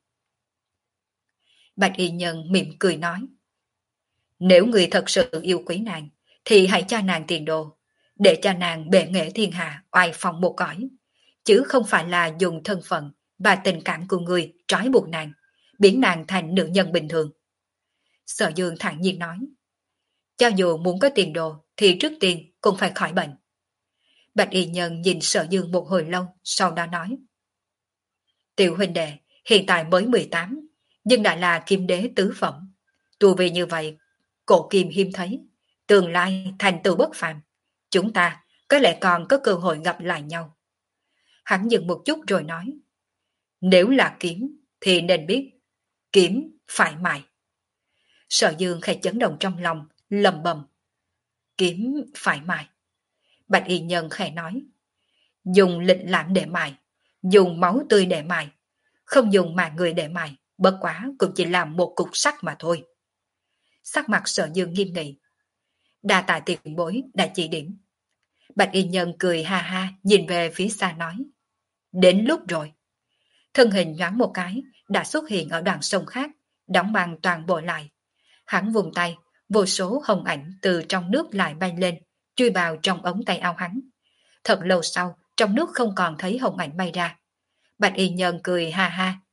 Bạch Y Nhân mỉm cười nói. Nếu người thật sự yêu quý nàng, thì hãy cho nàng tiền đồ, để cho nàng bệ nghệ thiên hạ, oai phong một cõi, chứ không phải là dùng thân phận và tình cảm của người trói buộc nàng, biến nàng thành nữ nhân bình thường. Sở Dương thản nhiên nói. Cho dù muốn có tiền đồ, thì trước tiên cũng phải khỏi bệnh. Bạch Y Nhân nhìn Sở Dương một hồi lâu, sau đó nói. Tiểu huynh đệ, hiện tại mới mười tám, nhưng đã là kim đế tứ phẩm. Tu vi như vậy, cổ kim hiếm thấy, tương lai thành tựu bất phàm. Chúng ta có lẽ còn có cơ hội gặp lại nhau. Hắn dừng một chút rồi nói. Nếu là kiếm, thì nên biết, kiếm phải mài. Sở Dương khẽ chấn động trong lòng, lầm bầm. Kiếm phải mài. Bạch Y Nhân khẽ nói. Dùng lịch lãm để mài, dùng máu tươi để mài, không dùng mạng người để mài, bất quá cũng chỉ làm một cục sắt mà thôi. Sắc mặt Sở Dương nghiêm nghị. Đa tạ tiền bối đã chỉ điểm. Bạch Y Nhân cười ha ha nhìn về phía xa nói. Đến lúc rồi. Thân hình nhoáng một cái đã xuất hiện ở đoạn sông khác, đóng băng toàn bộ lại. Hắn vùng tay, vô số hồng ảnh từ trong nước lại bay lên, chui vào trong ống tay áo hắn. Thật lâu sau, trong nước không còn thấy hồng ảnh bay ra. Bạch Y Nhân cười ha ha,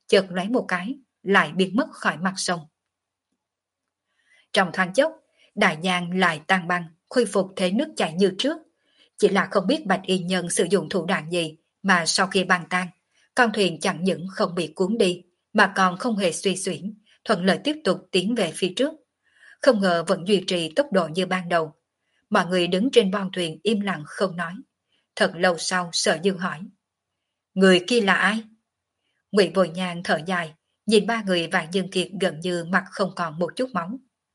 chợt lóe một cái, lại biến mất khỏi mặt sông. Trong thoáng chốc, đại giang lại tan băng, khôi phục thế nước chảy như trước. Chỉ là không biết Bạch Y Nhân sử dụng thủ đoạn gì mà sau khi băng tan, con thuyền chẳng những không bị cuốn đi, mà còn không hề suy xuyển, thuận lợi tiếp tục tiến về phía trước. Không ngờ vẫn duy trì tốc độ như ban đầu. Mọi người đứng trên boong thuyền im lặng không nói. Thật lâu sau Sở Dương hỏi: người kia là ai? Ngụy Bồi Nhàn thở dài, nhìn ba người và Dương Kiệt gần như mặt không còn một chút máu.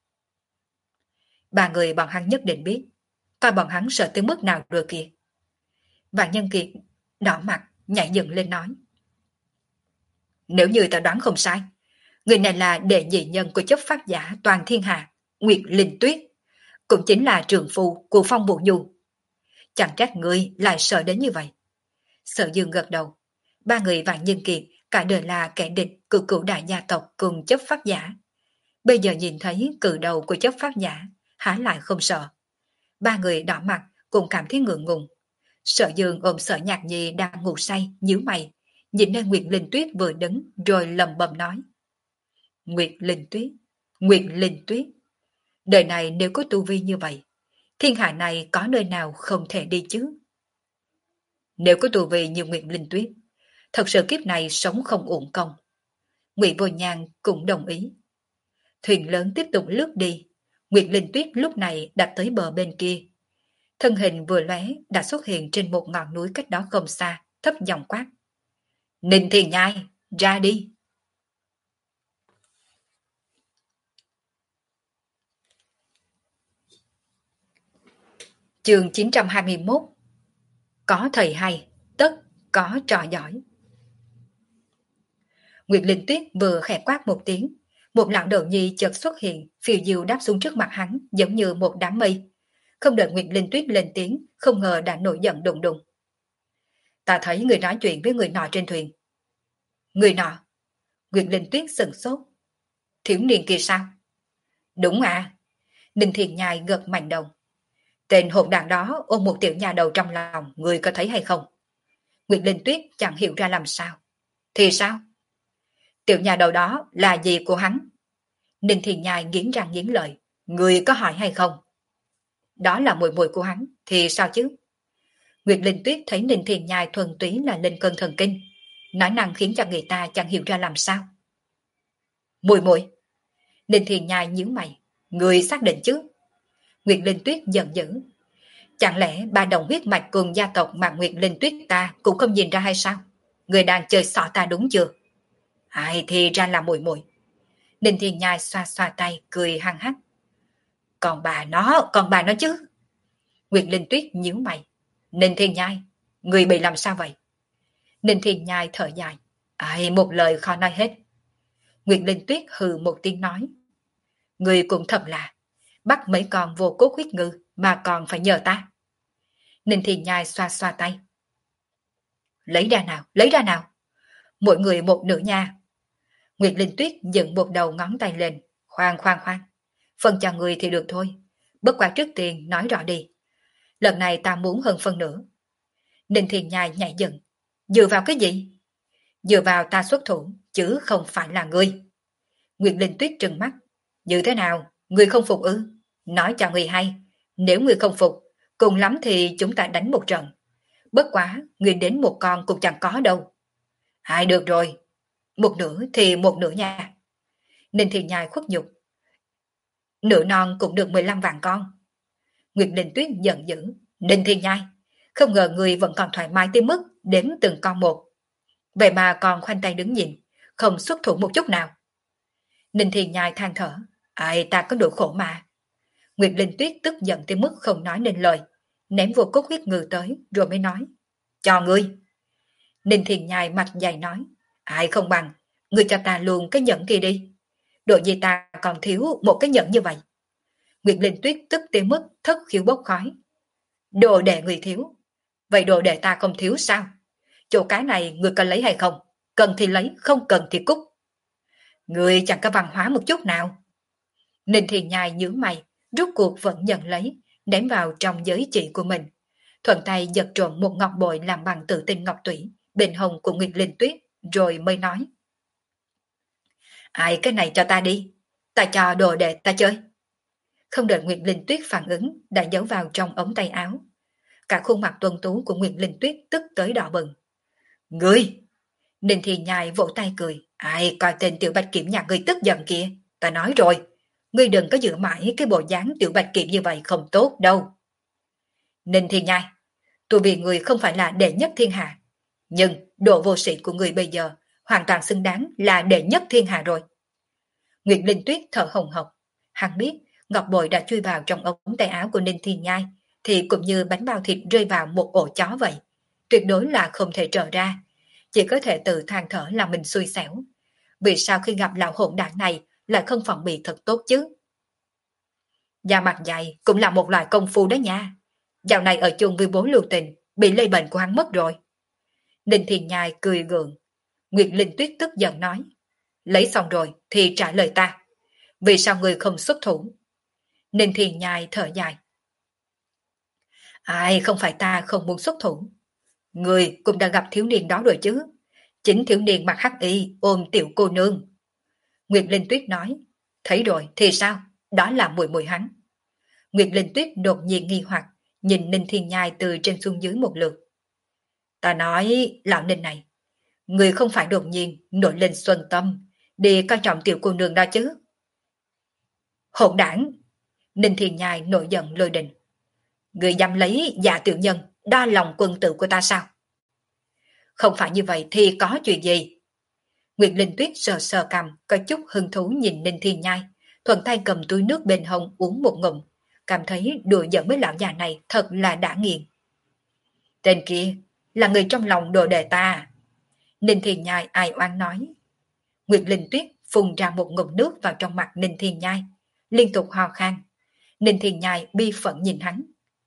Ba người bọn hắn nhất định biết, coi bọn hắn sợ tới mức nào rồi kìa. Và Nhân Kiệt đỏ mặt nhảy dựng lên nói: nếu như ta đoán không sai, người này là đệ nhị nhân của chấp pháp giả toàn thiên hạ, Nguyệt Linh Tuyết, cũng chính là trường phu của Phong Vũ Nhu. Chẳng trách ngươi lại sợ đến như vậy. Sở Dương gật đầu. Ba người Vạn Nhân Kiệt cả đời là kẻ địch của cửu đại gia tộc cùng chấp pháp giả. Bây giờ nhìn thấy cự đầu của chấp pháp giả, há lại không sợ. Ba người đỏ mặt cũng cảm thấy ngượng ngùng. Sở Dương ôm Sở Nhạc Nhi đang ngủ say, nhíu mày, nhìn lên Nguyệt Linh Tuyết vừa đứng rồi lầm bầm nói: Nguyệt Linh Tuyết, Nguyệt Linh Tuyết, đời này nếu có tu vi như vậy, thiên hạ này có nơi nào không thể đi chứ? Nếu có tu vi như Nguyệt Linh Tuyết, thật sự kiếp này sống không uổng công. Ngụy Vô Nhàn cũng đồng ý. Thuyền lớn tiếp tục lướt đi. Nguyệt Linh Tuyết lúc này đã tới bờ bên kia. Thân hình vừa lóe đã xuất hiện trên một ngọn núi cách đó không xa, thấp giọng quát: Ninh Thiền Nhai, ra đi! Chương chín trăm hai mươi mốt. Có thầy hay, tất có trò giỏi. Nguyệt Linh Tuyết vừa khẽ quát một tiếng, một lão đầu nhi chợt xuất hiện, phiêu diêu đáp xuống trước mặt hắn giống như một đám mây. Không đợi Nguyệt Linh Tuyết lên tiếng, không ngờ đã nổi giận đùng đùng. Ta thấy người nói chuyện với người nọ trên thuyền. Người nọ? Nguyệt Linh Tuyết sừng sốt. Thiếu niên kia sao? Đúng à. Ninh Thiền Nhai gật mạnh đầu. Tên hỗn đàn đó ôm một tiểu nhà đầu trong lòng, người có thấy hay không? Nguyệt Linh Tuyết chẳng hiểu ra làm sao. Thì sao? Tiểu nhà đầu đó là gì của hắn? Ninh Thiền Nhai nghiến răng nghiến lợi. Người có hỏi hay không? Đó là muội muội của hắn, thì sao chứ? Nguyệt Linh Tuyết thấy Ninh Thiền Nhai thuần túy là lên cơn thần kinh, nói năng khiến cho người ta chẳng hiểu ra làm sao. Muội muội? Ninh Thiền Nhai nhíu mày. Người xác định chứ? Nguyệt Linh Tuyết giận dữ. Chẳng lẽ ba đồng huyết mạch cùng gia tộc mà Nguyệt Linh Tuyết ta cũng không nhìn ra hay sao? Người đang chơi xỏ ta đúng chưa? Ai thì ra là muội muội. Ninh Thiên Nhai xoa xoa tay cười hăng hắc. Còn bà nó, còn bà nó chứ? Nguyệt Linh Tuyết nhíu mày. Ninh Thiên Nhai, người bị làm sao vậy? Ninh Thiên Nhai thở dài. Ai, một lời khó nói hết. Nguyệt Linh Tuyết hừ một tiếng nói. Người cũng thật là bắt mấy con vô cốt huyết ngư mà còn phải nhờ ta. Ninh Thiên Nhai xoa xoa tay. Lấy ra nào, lấy ra nào. Mỗi người một nửa nha. Nguyệt Linh Tuyết dựng một đầu ngón tay lên. Khoan khoan khoan. Phần cho người thì được thôi. Bất quá trước tiên nói rõ đi. Lần này ta muốn hơn phân nửa. Ninh Thiên Nhai nhảy dựng. Dựa vào cái gì? Dựa vào ta xuất thủ, chứ không phải là ngươi. Nguyệt Linh Tuyết trừng mắt. Như thế nào? Ngươi không phục ư? Nói cho ngươi hay. Nếu ngươi không phục, cùng lắm thì chúng ta đánh một trận. Bất quá, ngươi đến một con cũng chẳng có đâu. Hai được rồi. Một nửa thì một nửa nha. Ninh Thiên Nhai khuất nhục. Nửa non cũng được mười lăm vạn con. Nguyệt Linh Tuyết giận dữ. Ninh Thiên Nhai, không ngờ người vẫn còn thoải mái tới mức đếm từng con một. Vậy mà còn khoanh tay đứng nhìn, không xuất thủ một chút nào. Ninh Thiên Nhai than thở. Ai ta có độ khổ mà. Nguyệt Linh Tuyết tức giận tới mức không nói nên lời, ném vô cốt huyết ngư tới rồi mới nói. Cho ngươi. Ninh Thiên Nhai mặt dày nói. Ai không bằng, ngươi cho ta luôn cái nhẫn kia đi. Độ gì ta còn thiếu một cái nhẫn như vậy. Nguyệt Linh Tuyết tức tới mức thất khiếu bốc khói. Đồ đệ người thiếu. Vậy đồ đệ ta không thiếu sao? Chỗ cái này ngươi cần lấy hay không? Cần thì lấy, không cần thì cút. Ngươi chẳng có văn hóa một chút nào. Ninh Thiên Nhai nhíu mày, rút cuộc vẫn nhận lấy, ném vào trong giới chỉ của mình. Thuận tay giật trộm một ngọc bội làm bằng tự tinh ngọc tủy bên hông của Nguyệt Linh Tuyết, rồi mới nói. Ai cái này cho ta đi, ta cho đồ để ta chơi. Không đợi Nguyệt Linh Tuyết phản ứng, đã giấu vào trong ống tay áo. Cả khuôn mặt tuấn tú của Nguyệt Linh Tuyết tức tới đỏ bừng. Ngươi! Ninh Thiên Nhai vỗ tay cười. Ai coi tên Tiểu Bạch Kiểm nhà ngươi tức giận kìa. Ta nói rồi, ngươi đừng có giữ mãi cái bộ dáng Tiểu Bạch Kiểm như vậy không tốt đâu. Ninh Thiên Nhai, tôi vì người không phải là đệ nhất thiên hạ. Nhưng độ vô sĩ của người bây giờ hoàn toàn xứng đáng là đệ nhất thiên hạ rồi. Nguyệt Linh Tuyết thở hồng hộc. Hắn biết ngọc bội đã chui vào trong ống tay áo của Ninh Thiên Nhai thì cũng như bánh bao thịt rơi vào một ổ chó vậy. Tuyệt đối là không thể trở ra. Chỉ có thể tự than thở là mình xui xẻo. Vì sao khi gặp lão hỗn đản này lại không phòng bị thật tốt chứ? Da mặt dày cũng là một loại công phu đó nha. Dạo này ở chung với bố lưu tình, bị lây bệnh của hắn mất rồi. Ninh Thiên Nhai cười gượng. Nguyệt Linh Tuyết tức giận nói. Lấy xong rồi thì trả lời ta. Vì sao người không xuất thủ? Ninh Thiên Nhai thở dài. Ai không phải ta không muốn xuất thủ. Người cũng đã gặp thiếu niên đó rồi chứ. Chính thiếu niên mặc hắc y ôm tiểu cô nương. Nguyệt Linh Tuyết nói. Thấy rồi thì sao? Đó là muội muội hắn. Nguyệt Linh Tuyết đột nhiên nghi hoặc, nhìn Ninh Thiên Nhai từ trên xuống dưới một lượt. Ta nói, lão Ninh này, người không phải đột nhiên nổi lên xuân tâm, đi coi trọng tiểu cô nương đó chứ. Hỗn đảng! Ninh Thiên Nhai nổi giận lôi đình. Người dám lấy giả tiểu nhân, đa lòng quân tử của ta sao? Không phải như vậy thì có chuyện gì? Nguyệt Linh Tuyết sờ sờ cằm, có chút hứng thú nhìn Ninh Thiên Nhai, thuận tay cầm túi nước bên hông uống một ngụm, cảm thấy đùa giỡn với lão già này thật là đã nghiền. Tên kia là người trong lòng đồ đệ ta. Ninh Thiên Nhai ai oán nói. Nguyệt Linh Tuyết phun ra một ngụm nước vào trong mặt Ninh Thiên Nhai, liên tục ho khan. Ninh Thiên Nhai bi phẫn nhìn hắn.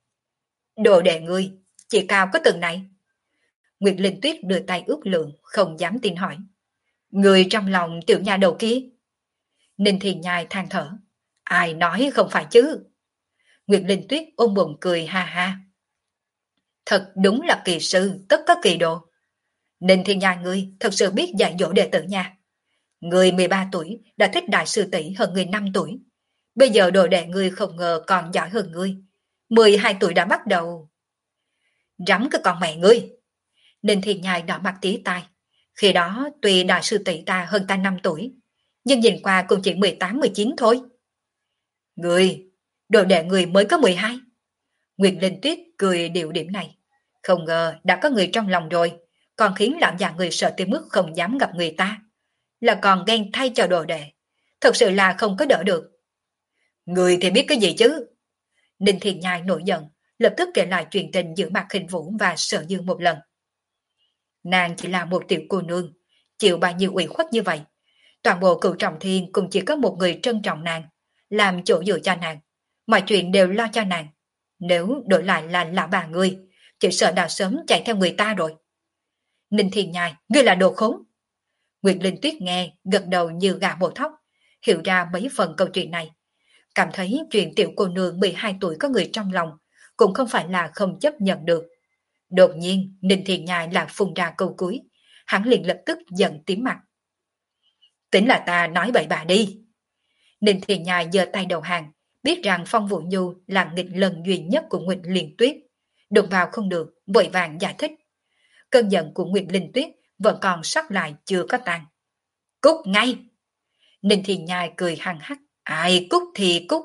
Đồ đệ ngươi, chỉ cao có từng này. Nguyệt Linh Tuyết đưa tay ước lượng, không dám tin hỏi. Người trong lòng tiểu nhà đầu kia. Ninh Thiên Nhai than thở. Ai nói không phải chứ. Nguyệt Linh Tuyết ôm bụng cười ha ha. Thật đúng là kỳ sư, tất có kỳ độ. Ninh Thiên Nhai ngươi thật sự biết dạy dỗ đệ tử nha. Người mười ba tuổi đã thích đại sư tỷ hơn người năm tuổi. Bây giờ đồ đệ ngươi không ngờ còn giỏi hơn ngươi. mười hai tuổi đã bắt đầu. Rắm cái con mẹ ngươi. Ninh Thiên Nhai đỏ mặt tía tai. Khi đó tuy đại sư tỷ ta hơn ta năm tuổi, nhưng nhìn qua cũng chỉ mười tám mười chín thôi. Ngươi, đồ đệ người mới có mười hai. Nguyệt Linh Tuyết cười điệu điểm này. Không ngờ đã có người trong lòng rồi, còn khiến lão già người sợ tới mức không dám gặp người ta. Là còn ghen thay cho đồ đệ. Thật sự là không có đỡ được. Người thì biết cái gì chứ? Ninh Thiên Nhai nổi giận, lập tức kể lại chuyện tình giữa Mạc Khinh Vũ và Sở Dương một lần. Nàng chỉ là một tiểu cô nương, chịu bao nhiêu ủy khuất như vậy. Toàn bộ Cửu Trọng Thiên cũng chỉ có một người trân trọng nàng, làm chỗ dựa cho nàng. Mọi chuyện đều lo cho nàng. Nếu đổi lại là lão bà ngươi, chỉ sợ đã sớm chạy theo người ta rồi. Ninh Thiên Nhai, ngươi là đồ khốn. Nguyệt Linh Tuyết nghe, gật đầu như gà bổ thóc, hiểu ra mấy phần câu chuyện này. Cảm thấy chuyện tiểu cô nương mười hai tuổi có người trong lòng, cũng không phải là không chấp nhận được. Đột nhiên, Ninh Thiên Nhai lại phun ra câu cuối, hắn liền lập tức giận tím mặt. Tính là ta nói bậy bạ đi. Ninh Thiên Nhai giơ tay đầu hàng, biết rằng Phong Vũ Nhu là nghịch lần duy nhất của Nguyệt Liên Tuyết. Đụng vào không được, vội vàng giải thích. Cơn giận của Nguyệt Linh Tuyết vẫn còn sót lại chưa có tan. Cút ngay! Ninh Thiên Nhai cười hăng hắc. Ai cút thì cút.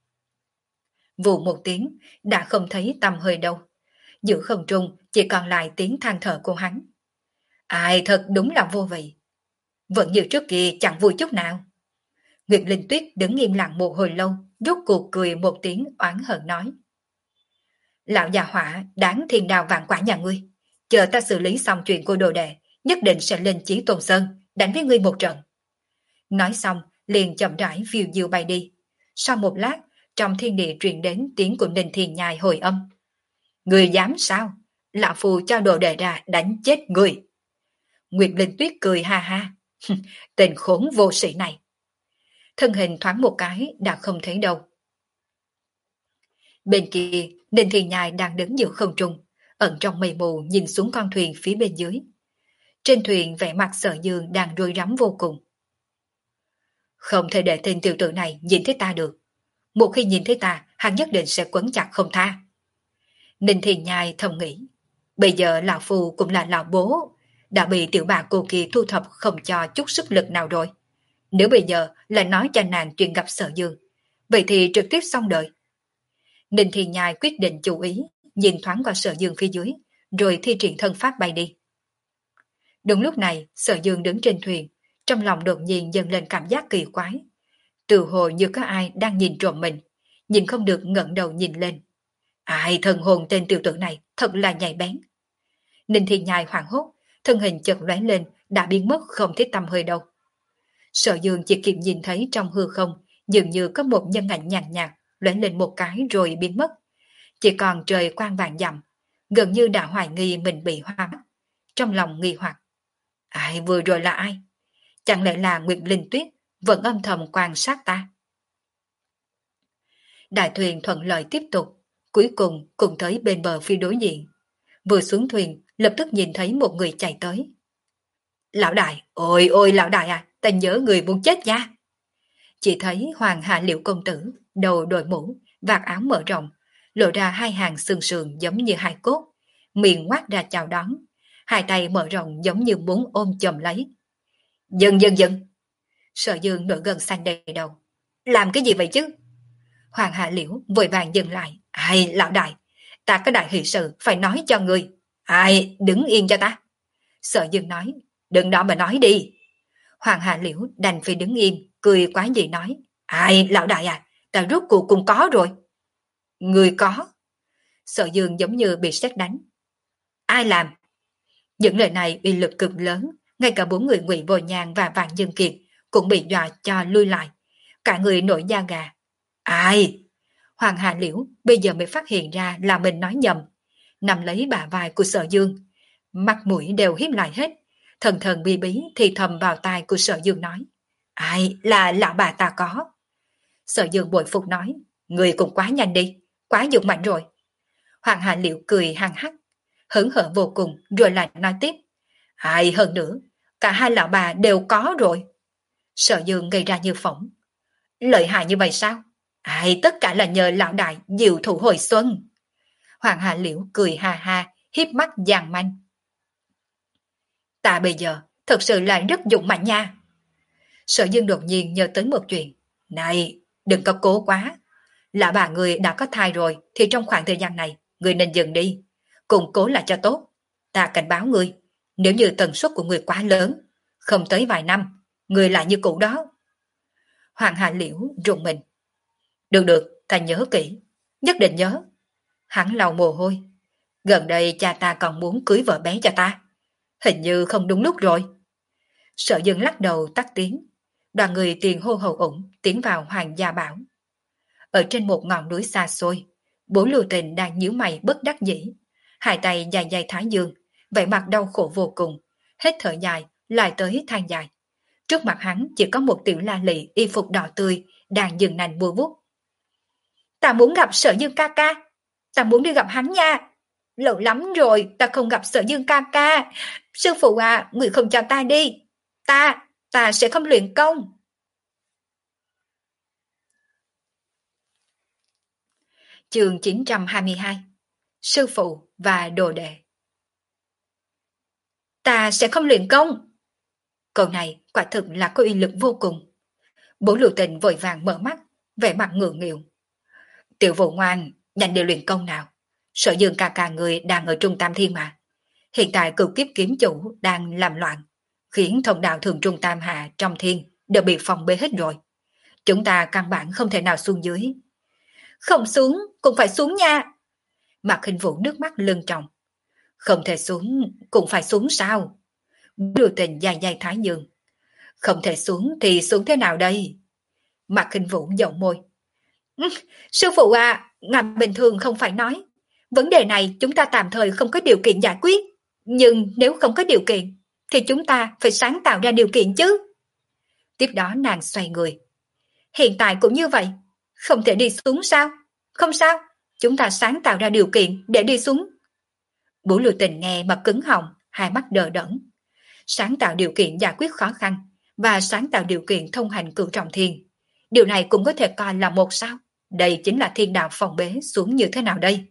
Vụ một tiếng, đã không thấy tăm hơi đâu. Giữa không trung chỉ còn lại tiếng than thở của hắn. Ai thật đúng là vô vị. Vẫn như trước kia chẳng vui chút nào. Nguyệt Linh Tuyết đứng im lặng một hồi lâu, rốt cuộc cười một tiếng oán hận nói. Lão già hỏa đáng thiên đào vạn quả nhà ngươi. Chờ ta xử lý xong chuyện của đồ đệ, nhất định sẽ lên Chí Tôn Sơn, đánh với ngươi một trận. Nói xong, liền chậm rãi phiêu diêu bay đi. Sau một lát, trong thiên địa truyền đến tiếng của Ninh Thiên Nhai hồi âm. Người dám sao? Lão phù cho đồ đệ ra đánh chết người. Nguyệt Linh Tuyết cười ha ha. Tên khốn vô sĩ này. Thân hình thoáng một cái đã không thấy đâu. Bên kia, Ninh Thiên Nhai đang đứng giữa không trung, ẩn trong mây mù nhìn xuống con thuyền phía bên dưới. Trên thuyền vẻ mặt Sở Dương đang rối rắm vô cùng. Không thể để tên tiểu tử này nhìn thấy ta được. Một khi nhìn thấy ta, hắn nhất định sẽ quấn chặt không tha. Ninh Thiên Nhai thầm nghĩ, bây giờ lão phu cũng là lão bố, đã bị tiểu bà cô kia thu thập không cho chút sức lực nào rồi. Nếu bây giờ lại nói cho nàng chuyện gặp Sở Dương, vậy thì trực tiếp xong đời. Ninh Thiên Nhai quyết định chú ý, nhìn thoáng qua Sở Dương phía dưới, rồi thi triển thân pháp bay đi. Đúng lúc này, Sở Dương đứng trên thuyền, trong lòng đột nhiên dâng lên cảm giác kỳ quái. Từ hồi như có ai đang nhìn trộm mình, nhìn không được ngẩng đầu nhìn lên. Ai thần hồn tên tiểu tử này thật là nhạy bén. Ninh Thiên Nhai hoảng hốt, thân hình chợt lóe lên, đã biến mất không thấy tăm hơi đâu. Sở Dương chỉ kịp nhìn thấy trong hư không, dường như có một nhân ảnh nhàn nhạt lóe lên một cái rồi biến mất. Chỉ còn trời quang vàng dặm, gần như đã hoài nghi mình bị hoa mắt. Trong lòng nghi hoặc, ai vừa rồi là ai? Chẳng lẽ là Nguyệt Linh Tuyết vẫn âm thầm quan sát ta? Đại thuyền thuận lợi tiếp tục, cuối cùng cùng tới bên bờ phía đối diện. Vừa xuống thuyền, lập tức nhìn thấy một người chạy tới. Lão đại, ôi ôi lão đại à, ta nhớ người muốn chết nha. Chỉ thấy Hoàng Hạ Liễu công tử, đầu đội mũ, vạt áo mở rộng, lộ ra hai hàng xương sườn giống như hai cốt, miệng ngoác ra chào đón, hai tay mở rộng giống như muốn ôm chầm lấy. Dừng dừng dừng. Sở Dương nổi gân xanh đầy đầu. Làm cái gì vậy chứ? Hoàng Hạ Liễu vội vàng dừng lại. Ai lão đại, ta có đại hỷ sự phải nói cho người. Ai đứng yên cho ta. Sở Dương nói, đừng đó mà nói đi. Hoàng Hạ Liễu đành phải đứng im, cười quá gì nói. Ai lão đại à, ta rốt cuộc cũng có rồi. Người có. Sở Dương giống như bị sét đánh. Ai làm? Những lời này uy lực cực lớn, ngay cả bốn người Ngụy Vô Nhàn và Vạn Dương Kiệt cũng bị dọa cho lui lại. Cả người nổi da gà. Ai? Hoàng Hà Liễu bây giờ mới phát hiện ra là mình nói nhầm. Nằm lấy bả vai của Sở Dương. Mặt mũi đều hiếp lại hết. Thần thần bi bí thì thầm vào tai của Sở Dương nói. Ai là lão bà ta có? Sở Dương bội phục nói. Người cũng quá nhanh đi, quá dũng mạnh rồi. Hoàng Hà Liễu cười hăng hắc, hớn hở vô cùng rồi lại nói tiếp. Ai hơn nữa, cả hai lão bà đều có rồi. Sở Dương gây ra như phỏng. Lợi hại như vậy sao? Ai tất cả là nhờ lão đại diệu thủ hồi xuân. Hoàng Hà Liễu cười ha ha, hiếp mắt giàn manh. Ta bây giờ thật sự là rất dũng mạnh nha. Sở Dương đột nhiên nhớ tới một chuyện. Này, đừng có cố quá. Lão bà người đã có thai rồi thì trong khoảng thời gian này người nên dừng đi, củng cố lại cho tốt. Ta cảnh báo người, nếu như tần suất của người quá lớn, không tới vài năm, người lại như cũ đó. Hoàng Hạ Liễu rùng mình. Được được, ta nhớ kỹ, nhất định nhớ. Hắn lau mồ hôi. Gần đây cha ta còn muốn cưới vợ bé cho ta. Hình như không đúng lúc rồi. Sở Dương lắc đầu tắt tiếng. Đoàn người tiền hô hậu ủng tiến vào Hoàng Gia Bảo. Ở trên một ngọn núi xa xôi, Bố Lưu Tình đang nhíu mày bất đắc dĩ, hai tay dài dài thái dương, vẻ mặt đau khổ vô cùng, hết thở dài lại tới than dài. Trước mặt hắn chỉ có một tiểu la lị y phục đỏ tươi đang dừng nành bùa vút. Ta muốn gặp Sở Dương ca ca, ta muốn đi gặp hắn nha. Lâu lắm rồi ta không gặp Sở Dương ca ca. Sư phụ à, người không cho ta đi. Ta, ta sẽ không luyện công. Chương chín trăm hai mươi hai. Sư phụ và đồ đệ. Ta sẽ không luyện công. Câu này quả thực là có uy lực vô cùng. Bố Lưu Tình vội vàng mở mắt, vẻ mặt ngượng nghịu. Tiểu Vũ ngoan, nhanh đi luyện công nào. Sở Dương ca ca người đang ở Trung Tam Thiên mà. Hiện tại cửu kiếp kiếm chủ đang làm loạn, khiến thông đạo thường Trung Tam Hạ trong thiên đều bị phòng bê hết rồi. Chúng ta căn bản không thể nào xuống dưới. Không xuống, cũng phải xuống nha. Mạc Khinh Vũ nước mắt lưng tròng. Không thể xuống, cũng phải xuống sao? Lưu Tình dài dài thái dương. Không thể xuống thì xuống thế nào đây? Mạc Khinh Vũ dậu môi. Sư phụ à, ngài bình thường không phải nói. Vấn đề này chúng ta tạm thời không có điều kiện giải quyết. Nhưng nếu không có điều kiện, thì chúng ta phải sáng tạo ra điều kiện chứ. Tiếp đó nàng xoay người. Hiện tại cũng như vậy. Không thể đi xuống sao? Không sao, chúng ta sáng tạo ra điều kiện để đi xuống. Bố Lưu Tình nghe mà cứng họng, hai mắt đờ đẫn. Sáng tạo điều kiện giải quyết khó khăn, và sáng tạo điều kiện thông hành cửu trọng thiên. Điều này cũng có thể coi là một sao. Đây chính là thiên đạo phong bế xuống như thế nào đây?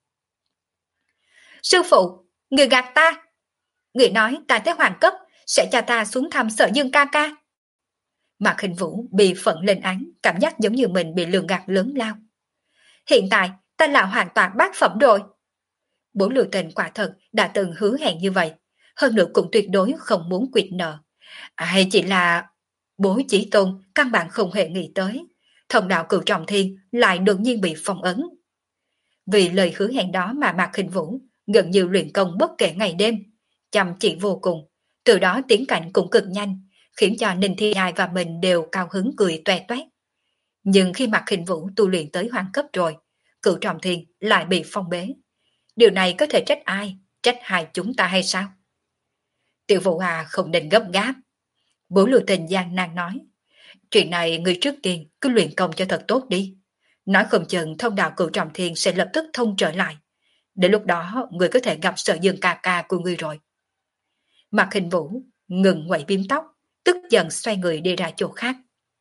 Sư phụ, người gạt ta. Người nói ta tới hoàng cấp sẽ cho ta xuống thăm Sở Dương ca ca. Mạc Hình Vũ bị phận lên án, cảm giác giống như mình bị lường gạt lớn lao. Hiện tại ta là hoàn toàn bát phẩm rồi. Bố Lưu Tình quả thật đã từng hứa hẹn như vậy, hơn nữa cũng tuyệt đối không muốn quyệt nợ. Hay chỉ là bố Chí Tôn căn bản không hề nghĩ tới, thông đạo cửu trọng thiên lại đột nhiên bị phong ấn. Vì lời hứa hẹn đó mà Mạc Hình Vũ gần như luyện công bất kể ngày đêm, chăm chỉ vô cùng, từ đó tiến cảnh cũng cực nhanh, khiến cho Ninh Thi Nhai và mình đều cao hứng cười toe toét. Nhưng khi Mạc Hình Vũ tu luyện tới hoàng cấp rồi, cửu trọng thiên lại bị phong bế. Điều này có thể trách ai? Trách hai chúng ta hay sao? Tiểu Vũ à, không nên gấp gáp. Bố Lưu Tình gian nan nói. Chuyện này người trước tiên cứ luyện công cho thật tốt đi. Nói không chừng thông đạo cửu trọng thiên sẽ lập tức thông trở lại. Đến lúc đó người có thể gặp Sở Dương ca ca của người rồi. Mạc Hình Vũ ngừng quẩy bím tóc, tức giận xoay người đi ra chỗ khác.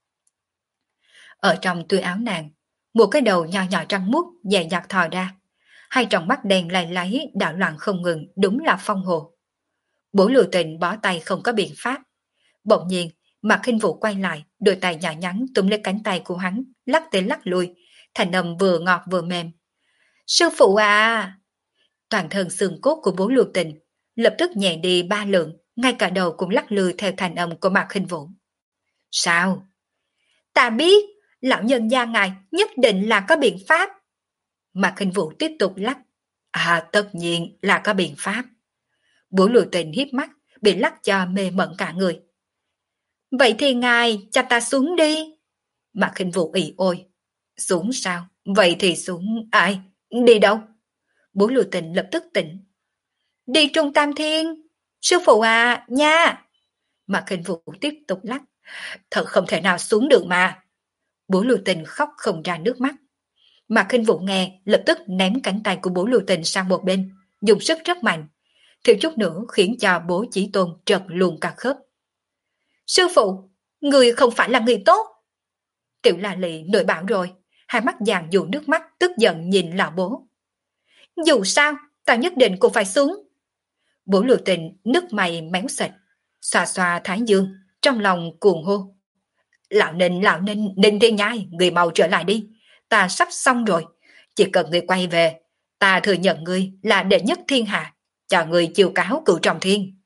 Ở trong túi áo nàng, một cái đầu nhỏ nhỏ trắng muốt dày dặt thò ra. Hai tròng mắt đen lay láy đảo loạn không ngừng, đúng là phong hồ. Bố Lưu Tình bó tay không có biện pháp. Bỗng nhiên, Mạc Hình Vũ quay lại, đôi tay nhỏ nhắn túm lấy cánh tay của hắn, lắc tới lắc lui, thành âm vừa ngọt vừa mềm. Sư phụ à! Toàn thân xương cốt của bố Lưu Tình lập tức nhẹ đi ba lượng, ngay cả đầu cũng lắc lư theo thành âm của Mạc Hình Vũ. Sao? Ta biết, lão nhân gia ngài nhất định là có biện pháp. Mạc Hình Vũ tiếp tục lắc. À, tất nhiên là có biện pháp. Bố Lưu Tình hiếp mắt, bị lắc cho mê mẩn cả người. Vậy thì ngài cho ta xuống đi. Mạc Hình Vũ ỉ ôi. Xuống sao? Vậy thì xuống. Ai? Đi đâu? Bố Lưu Tình lập tức tỉnh. Đi Trung Tam Thiên. Sư phụ à, nha. Mạc Hình Vũ tiếp tục lắc. Thật không thể nào xuống được mà. Bố Lưu Tình khóc không ra nước mắt. Mạc Hình Vũ nghe lập tức ném cánh tay của bố Lưu Tình sang một bên, dùng sức rất mạnh, thiếu chút nữa khiến cho bố Chí Tôn trật luôn cả khớp. Sư phụ, người không phải là người tốt. Tiểu La Lị nội bảo rồi, hai mắt vàng dụ nước mắt, tức giận nhìn lão bố. Dù sao, ta nhất định cũng phải xuống. Bố Lưu Tình nước mày méo sệt, xoa xoa thái dương, trong lòng cuồng hô. Lão Ninh, lão Ninh, Ninh Thiên Nhai, người mau trở lại đi. Ta sắp xong rồi, chỉ cần người quay về, ta thừa nhận ngươi là đệ nhất thiên hạ, cho người chiêu cáo cửu trọng thiên.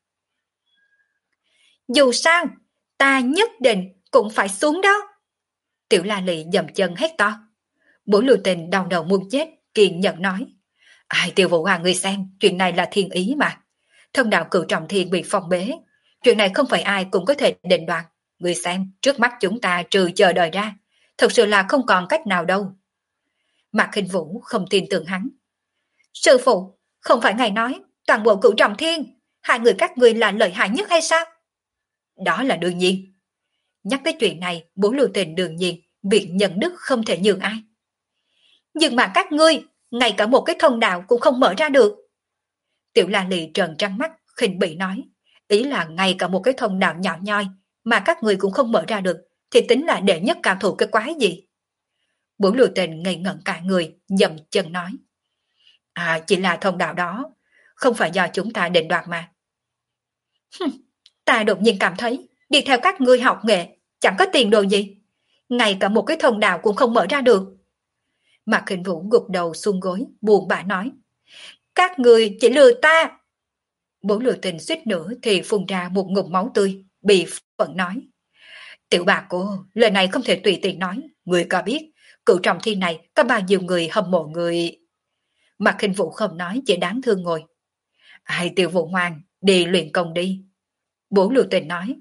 Dù sao, ta nhất định cũng phải xuống đó. Tiểu La Lị dậm chân hét to. Bố Lưu Tình đau đầu muốn chết, kiên nhẫn nói. Ai, Tiểu Vũ Hoàng, ngươi xem, chuyện này là thiên ý mà. Thông đạo cửu trọng thiên bị phong bế, chuyện này không phải ai cũng có thể định đoạt. Ngươi xem, trước mắt chúng ta trừ chờ đợi ra, thật sự là không còn cách nào đâu. Mạc Hình Vũ không tin tưởng hắn. Sư phụ, không phải ngài nói toàn bộ cửu trọng thiên, hai người các ngươi là lợi hại nhất hay sao? Đó là đương nhiên. Nhắc tới chuyện này, bố Lưu Tình đương nhiên việc nhận đức không thể nhường ai. Nhưng mà các ngươi, ngay cả một cái thông đạo cũng không mở ra được. Tiểu La Lị trợn trắng mắt, khinh bỉ nói. Ý là ngay cả một cái thông đạo nhỏ nhoi mà các ngươi cũng không mở ra được, thì tính là đệ nhất cao thủ cái quái gì? Bố Lưu Tình ngây ngẩn cả người, dậm chân nói. À, chỉ là thông đạo đó, không phải do chúng ta định đoạt mà. Hừm, ta đột nhiên cảm thấy đi theo các ngươi học nghệ chẳng có tiền đồ gì, ngay cả một cái thông đạo cũng không mở ra được. Mạc Hình Vũ gục đầu xuống gối, buồn bã nói. Các ngươi chỉ lừa ta. Bố Lưu Tình suýt nữa thì phun ra một ngụm máu tươi, bị phẫn nói. Tiểu bà cô, lời này không thể tùy tiện nói, người có biết cửu trọng thiên này có bao nhiêu người hâm mộ người. Mạc Hình Vũ không nói, chỉ đáng thương ngồi. Ai, Tiểu Vũ ngoan, đi luyện công đi. Bố Lưu Tình nói.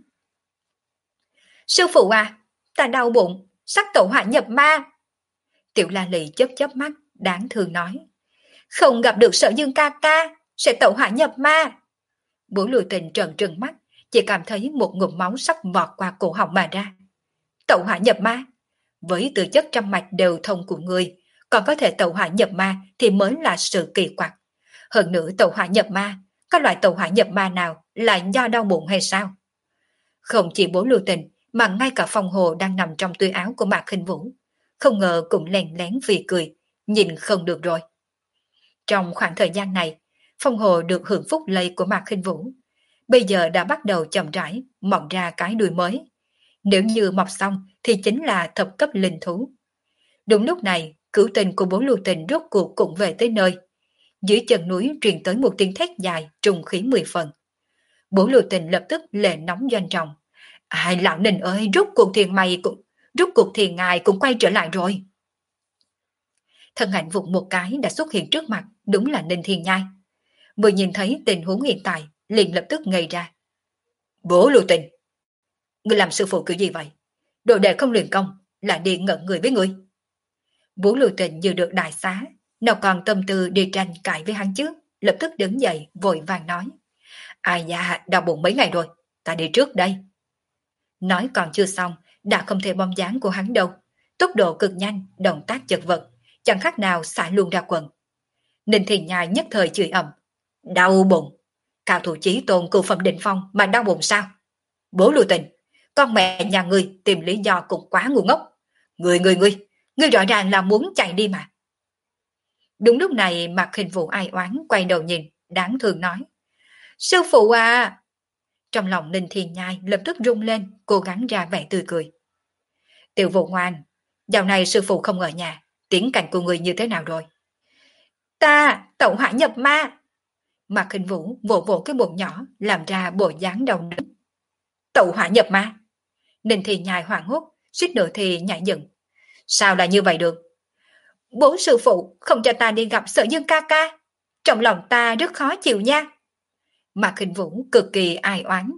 Sư phụ à, ta đau bụng, sắp tẩu hỏa nhập ma. Tiểu La Lị chớp chớp mắt, đáng thương nói. Không gặp được Sở Dương ca ca, sẽ tẩu hỏa nhập ma. Bố Lưu Tình trợn trừng mắt, chỉ cảm thấy một ngụm máu sắp vọt qua cổ họng mà ra. Tẩu hỏa nhập ma? Với tư chất trăm mạch đều thông của người, còn có thể tẩu hỏa nhập ma thì mới là sự kỳ quặc. Hơn nữa tẩu hỏa nhập ma, các loại tẩu hỏa nhập ma nào là do đau bụng hay sao? Không chỉ Bố Lưu Tình mà ngay cả Phong Hồ đang nằm trong túi áo của Mạc Khinh Vũ, không ngờ cũng lén lén vì cười, nhìn không được rồi. Trong khoảng thời gian này, Phong Hồ được hưởng phúc lây của Mạc Khinh Vũ, bây giờ đã bắt đầu chậm rãi mọc ra cái đuôi mới. Nếu như mọc xong thì chính là thập cấp linh thú. Đúng lúc này, cửu tình của Bố Lưu Tình rốt cuộc cũng về tới nơi. Dưới chân núi truyền tới một tiếng thét dài, trùng khí mười phần. Bố Lưu Tình lập tức lệ nóng doanh trọng. Ai lão Ninh ơi, rốt cuộc thì mày cũng, rốt cuộc thì ngài cũng quay trở lại rồi. Thân ảnh vụt một cái đã xuất hiện trước mặt, đúng là Ninh Thiên Nhai. Vừa nhìn thấy tình huống hiện tại, liền lập tức ngây ra. Bố Lưu Tình, ngươi làm sư phụ kiểu gì vậy? Đồ đệ không luyện công, lại đi ngẩn người với ngươi. Bố Lưu Tình như được đại xá, nào còn tâm tư đi tranh cãi với hắn chứ, lập tức đứng dậy vội vàng nói. Ai da, đau bụng mấy ngày rồi, ta đi trước đây. Nói còn chưa xong, đã không thể bóng dáng của hắn đâu. Tốc độ cực nhanh, động tác chật vật, chẳng khác nào xả luôn ra quần. Ninh Thiên Nhai nhất thời chửi ầm. Đau bụng. Cao thủ chí tôn cửu phẩm đỉnh phong mà đau bụng sao? Bố Lưu Tình, con mẹ nhà ngươi tìm lý do cũng quá ngu ngốc. Ngươi ngươi ngươi, ngươi rõ ràng là muốn chạy đi mà. Đúng lúc này Mạc Khinh Vũ ai oán quay đầu nhìn, đáng thương nói. Sư phụ à! Trong lòng Ninh Thiên Nhai lập tức rung lên, cố gắng ra vẻ tươi cười. Tiểu Vũ ngoan, dạo này sư phụ không ở nhà, tiến cảnh của người như thế nào rồi? Ta, tẩu hỏa nhập ma! Mạc Khinh Vũ vỗ vỗ cái bụng nhỏ, làm ra bộ dáng đầu nứt. Tẩu hỏa nhập ma! Ninh Thiên Nhai hoảng hốt, suýt nữa thì nhảy dựng. Sao lại như vậy được? Bố sư phụ không cho ta đi gặp Sở Dương ca ca. Trong lòng ta rất khó chịu nha. Mạc Khinh Vũ cực kỳ ai oán.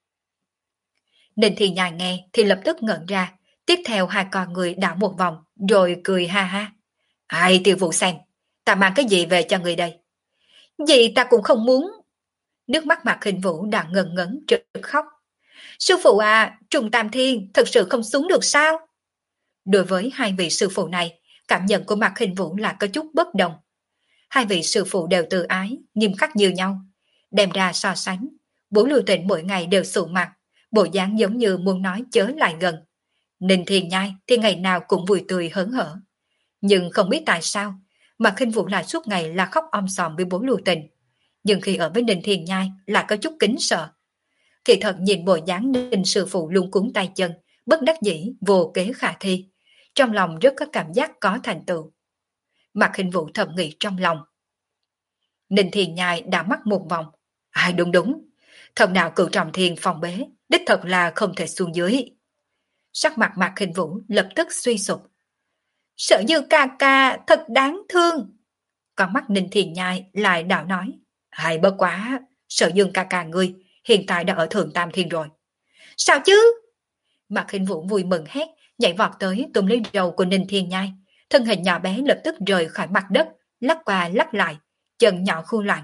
Ninh Thiên Nhai nghe thì lập tức ngẩn ra, tiếp theo hai con người đảo một vòng, rồi cười ha ha. Ai Tiêu Vũ xem, ta mang cái gì về cho người đây? Gì ta cũng không muốn. Nước mắt Mạc Khinh Vũ đang ngần ngấn trực khóc. Sư phụ à, Trùng Tam Thiên thật sự không xuống được sao? Đối với hai vị sư phụ này, cảm nhận của Mạc Khinh Vũ là có chút bất đồng. Hai vị sư phụ đều tự ái, nghiêm khắc như nhau. Đem ra so sánh, Bố Lưu Tịnh mỗi ngày đều sụ mặt, bộ dáng giống như muốn nói chớ lại gần. Ninh Thiên Nhai thì ngày nào cũng vui tươi hớn hở. Nhưng không biết tại sao, Mạc Khinh Vũ lại suốt ngày là khóc om sòm với Bố Lưu Tịnh. Nhưng khi ở với Ninh Thiên Nhai là có chút kính sợ. Kỳ thật nhìn bộ dáng Ninh sư phụ luôn cuốn tay chân, bất đắc dĩ, vô kế khả thi. Trong lòng rất có cảm giác có thành tựu. Mạc Khinh Vũ thầm nghĩ trong lòng. Ninh Thiên Nhai đã mắt một vòng. Ai đúng đúng, thần đạo cửu trọng thiên phòng bế, đích thật là không thể xuống dưới. Sắc mặt Mạc Khinh Vũ lập tức suy sụp. Sở Dư ca ca thật đáng thương. Còn mắt Ninh Thiên Nhai lại đạo nói. Hay bất quá, Sở Dương ca ca ngươi hiện tại đã ở Thượng Tam Thiên rồi. Sao chứ? Mạc Khinh Vũ vui mừng hét, nhảy vọt tới túm lấy đầu của Ninh Thiên Nhai. Thân hình nhỏ bé lập tức rời khỏi mặt đất, lắc qua lắc lại, chân nhỏ khu loạn.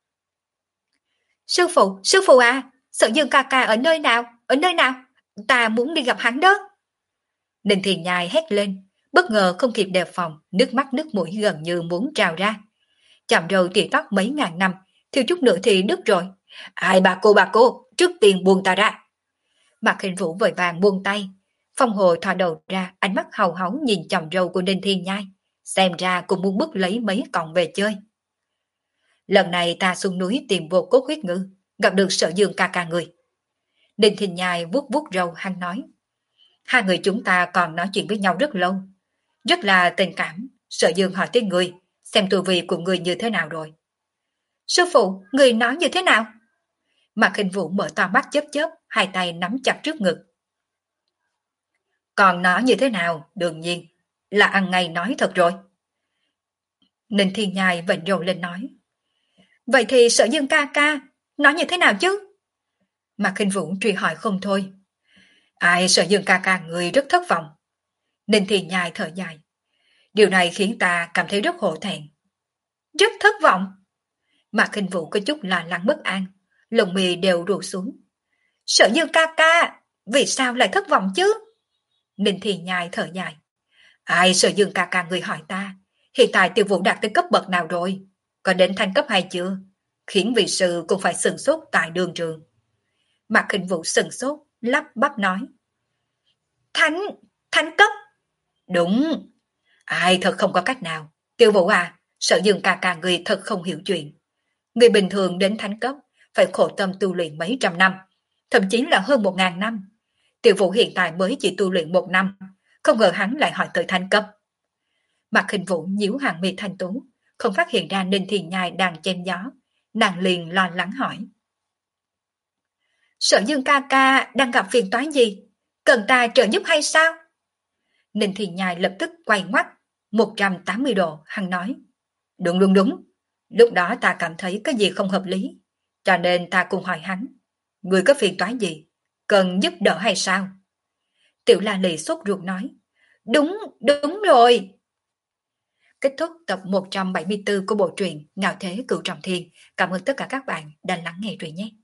Sư phụ, sư phụ à, Sở Dương ca ca ở nơi nào, ở nơi nào? Ta muốn đi gặp hắn đó. Ninh Thiên Nhai hét lên, bất ngờ không kịp đề phòng, nước mắt nước mũi gần như muốn trào ra. Chạm râu tỉa tóc mấy ngàn năm, thiếu chút nữa thì đứt rồi. Ai bà cô bà cô, trước tiên buông ta ra. Mạc Khinh Vũ vội vàng buông tay. Phong Hồ thò đầu ra, ánh mắt hào háo nhìn chòm râu của Ninh Thiên Nhai, xem ra cũng muốn bứt lấy mấy cọng về chơi. Lần này ta xuống núi tìm vô cốt huyết ngư, gặp được Sở Dương ca ca người. Ninh Thiên Nhai vuốt vuốt râu hắn nói. Hai người chúng ta còn nói chuyện với nhau rất lâu, rất là tình cảm. Sở Dương hỏi tới người, xem tu vi của người như thế nào rồi. Sư phụ, người nói như thế nào? Mạc Khinh Vũ mở to mắt chớp chớp, hai tay nắm chặt trước ngực. Còn nói như thế nào, đương nhiên là ăn ngay nói thật rồi. Ninh Thiên Nhai vểnh râu lên nói. Vậy thì Sở Dương ca ca nói như thế nào chứ? Mạc Khinh Vũ truy hỏi không thôi. Ai, Sở Dương ca ca người rất thất vọng. Ninh Thiên Nhai thở dài. Điều này khiến ta cảm thấy rất hổ thẹn. Rất thất vọng. Mạc Khinh Vũ có chút là lắng bất an, lồng mì đều rụt xuống. Sở Dương ca ca, vì sao lại thất vọng chứ? Ninh Thiên Nhai thở dài. Ai, Sở Dương ca ca người hỏi ta, hiện tại Tiêu Vũ đạt tới cấp bậc nào rồi? Có đến thanh cấp hay chưa? Khiến vị sư cũng phải sừng sốt tại đường trường. Mạc Khinh Vũ sừng sốt, lắp bắp nói. Thánh, thánh cấp. Đúng. Ai thật không có cách nào. Tiểu Vũ à, Sở Dương ca ca người thật không hiểu chuyện. Người bình thường đến thánh cấp phải khổ tâm tu luyện mấy trăm năm, thậm chí là hơn một ngàn năm. Tiểu Vũ hiện tại mới chỉ tu luyện một năm, không ngờ hắn lại hỏi tới thánh cấp. Mặt Hình Vũ nhíu hàng mi thanh tú, không phát hiện ra Ninh Thiền Nhai đang chém gió, nàng liền lo lắng hỏi. Sở Dương ca ca đang gặp phiền toái gì? Cần ta trợ giúp hay sao? Ninh Thiền Nhai lập tức quay ngoắt, một trăm tám mươi độ, hắn nói. Đúng đúng đúng, lúc đó ta cảm thấy cái gì không hợp lý, cho nên ta cùng hỏi hắn. Người có phiền toái gì? Cần giúp đỡ hay sao? Tiểu La Lị sốt ruột nói. Đúng, đúng rồi. Kết thúc tập một trăm bảy mươi tư của bộ truyện Ngạo Thế Cửu Trọng Thiên. Cảm ơn tất cả các bạn đã lắng nghe truyện nhé.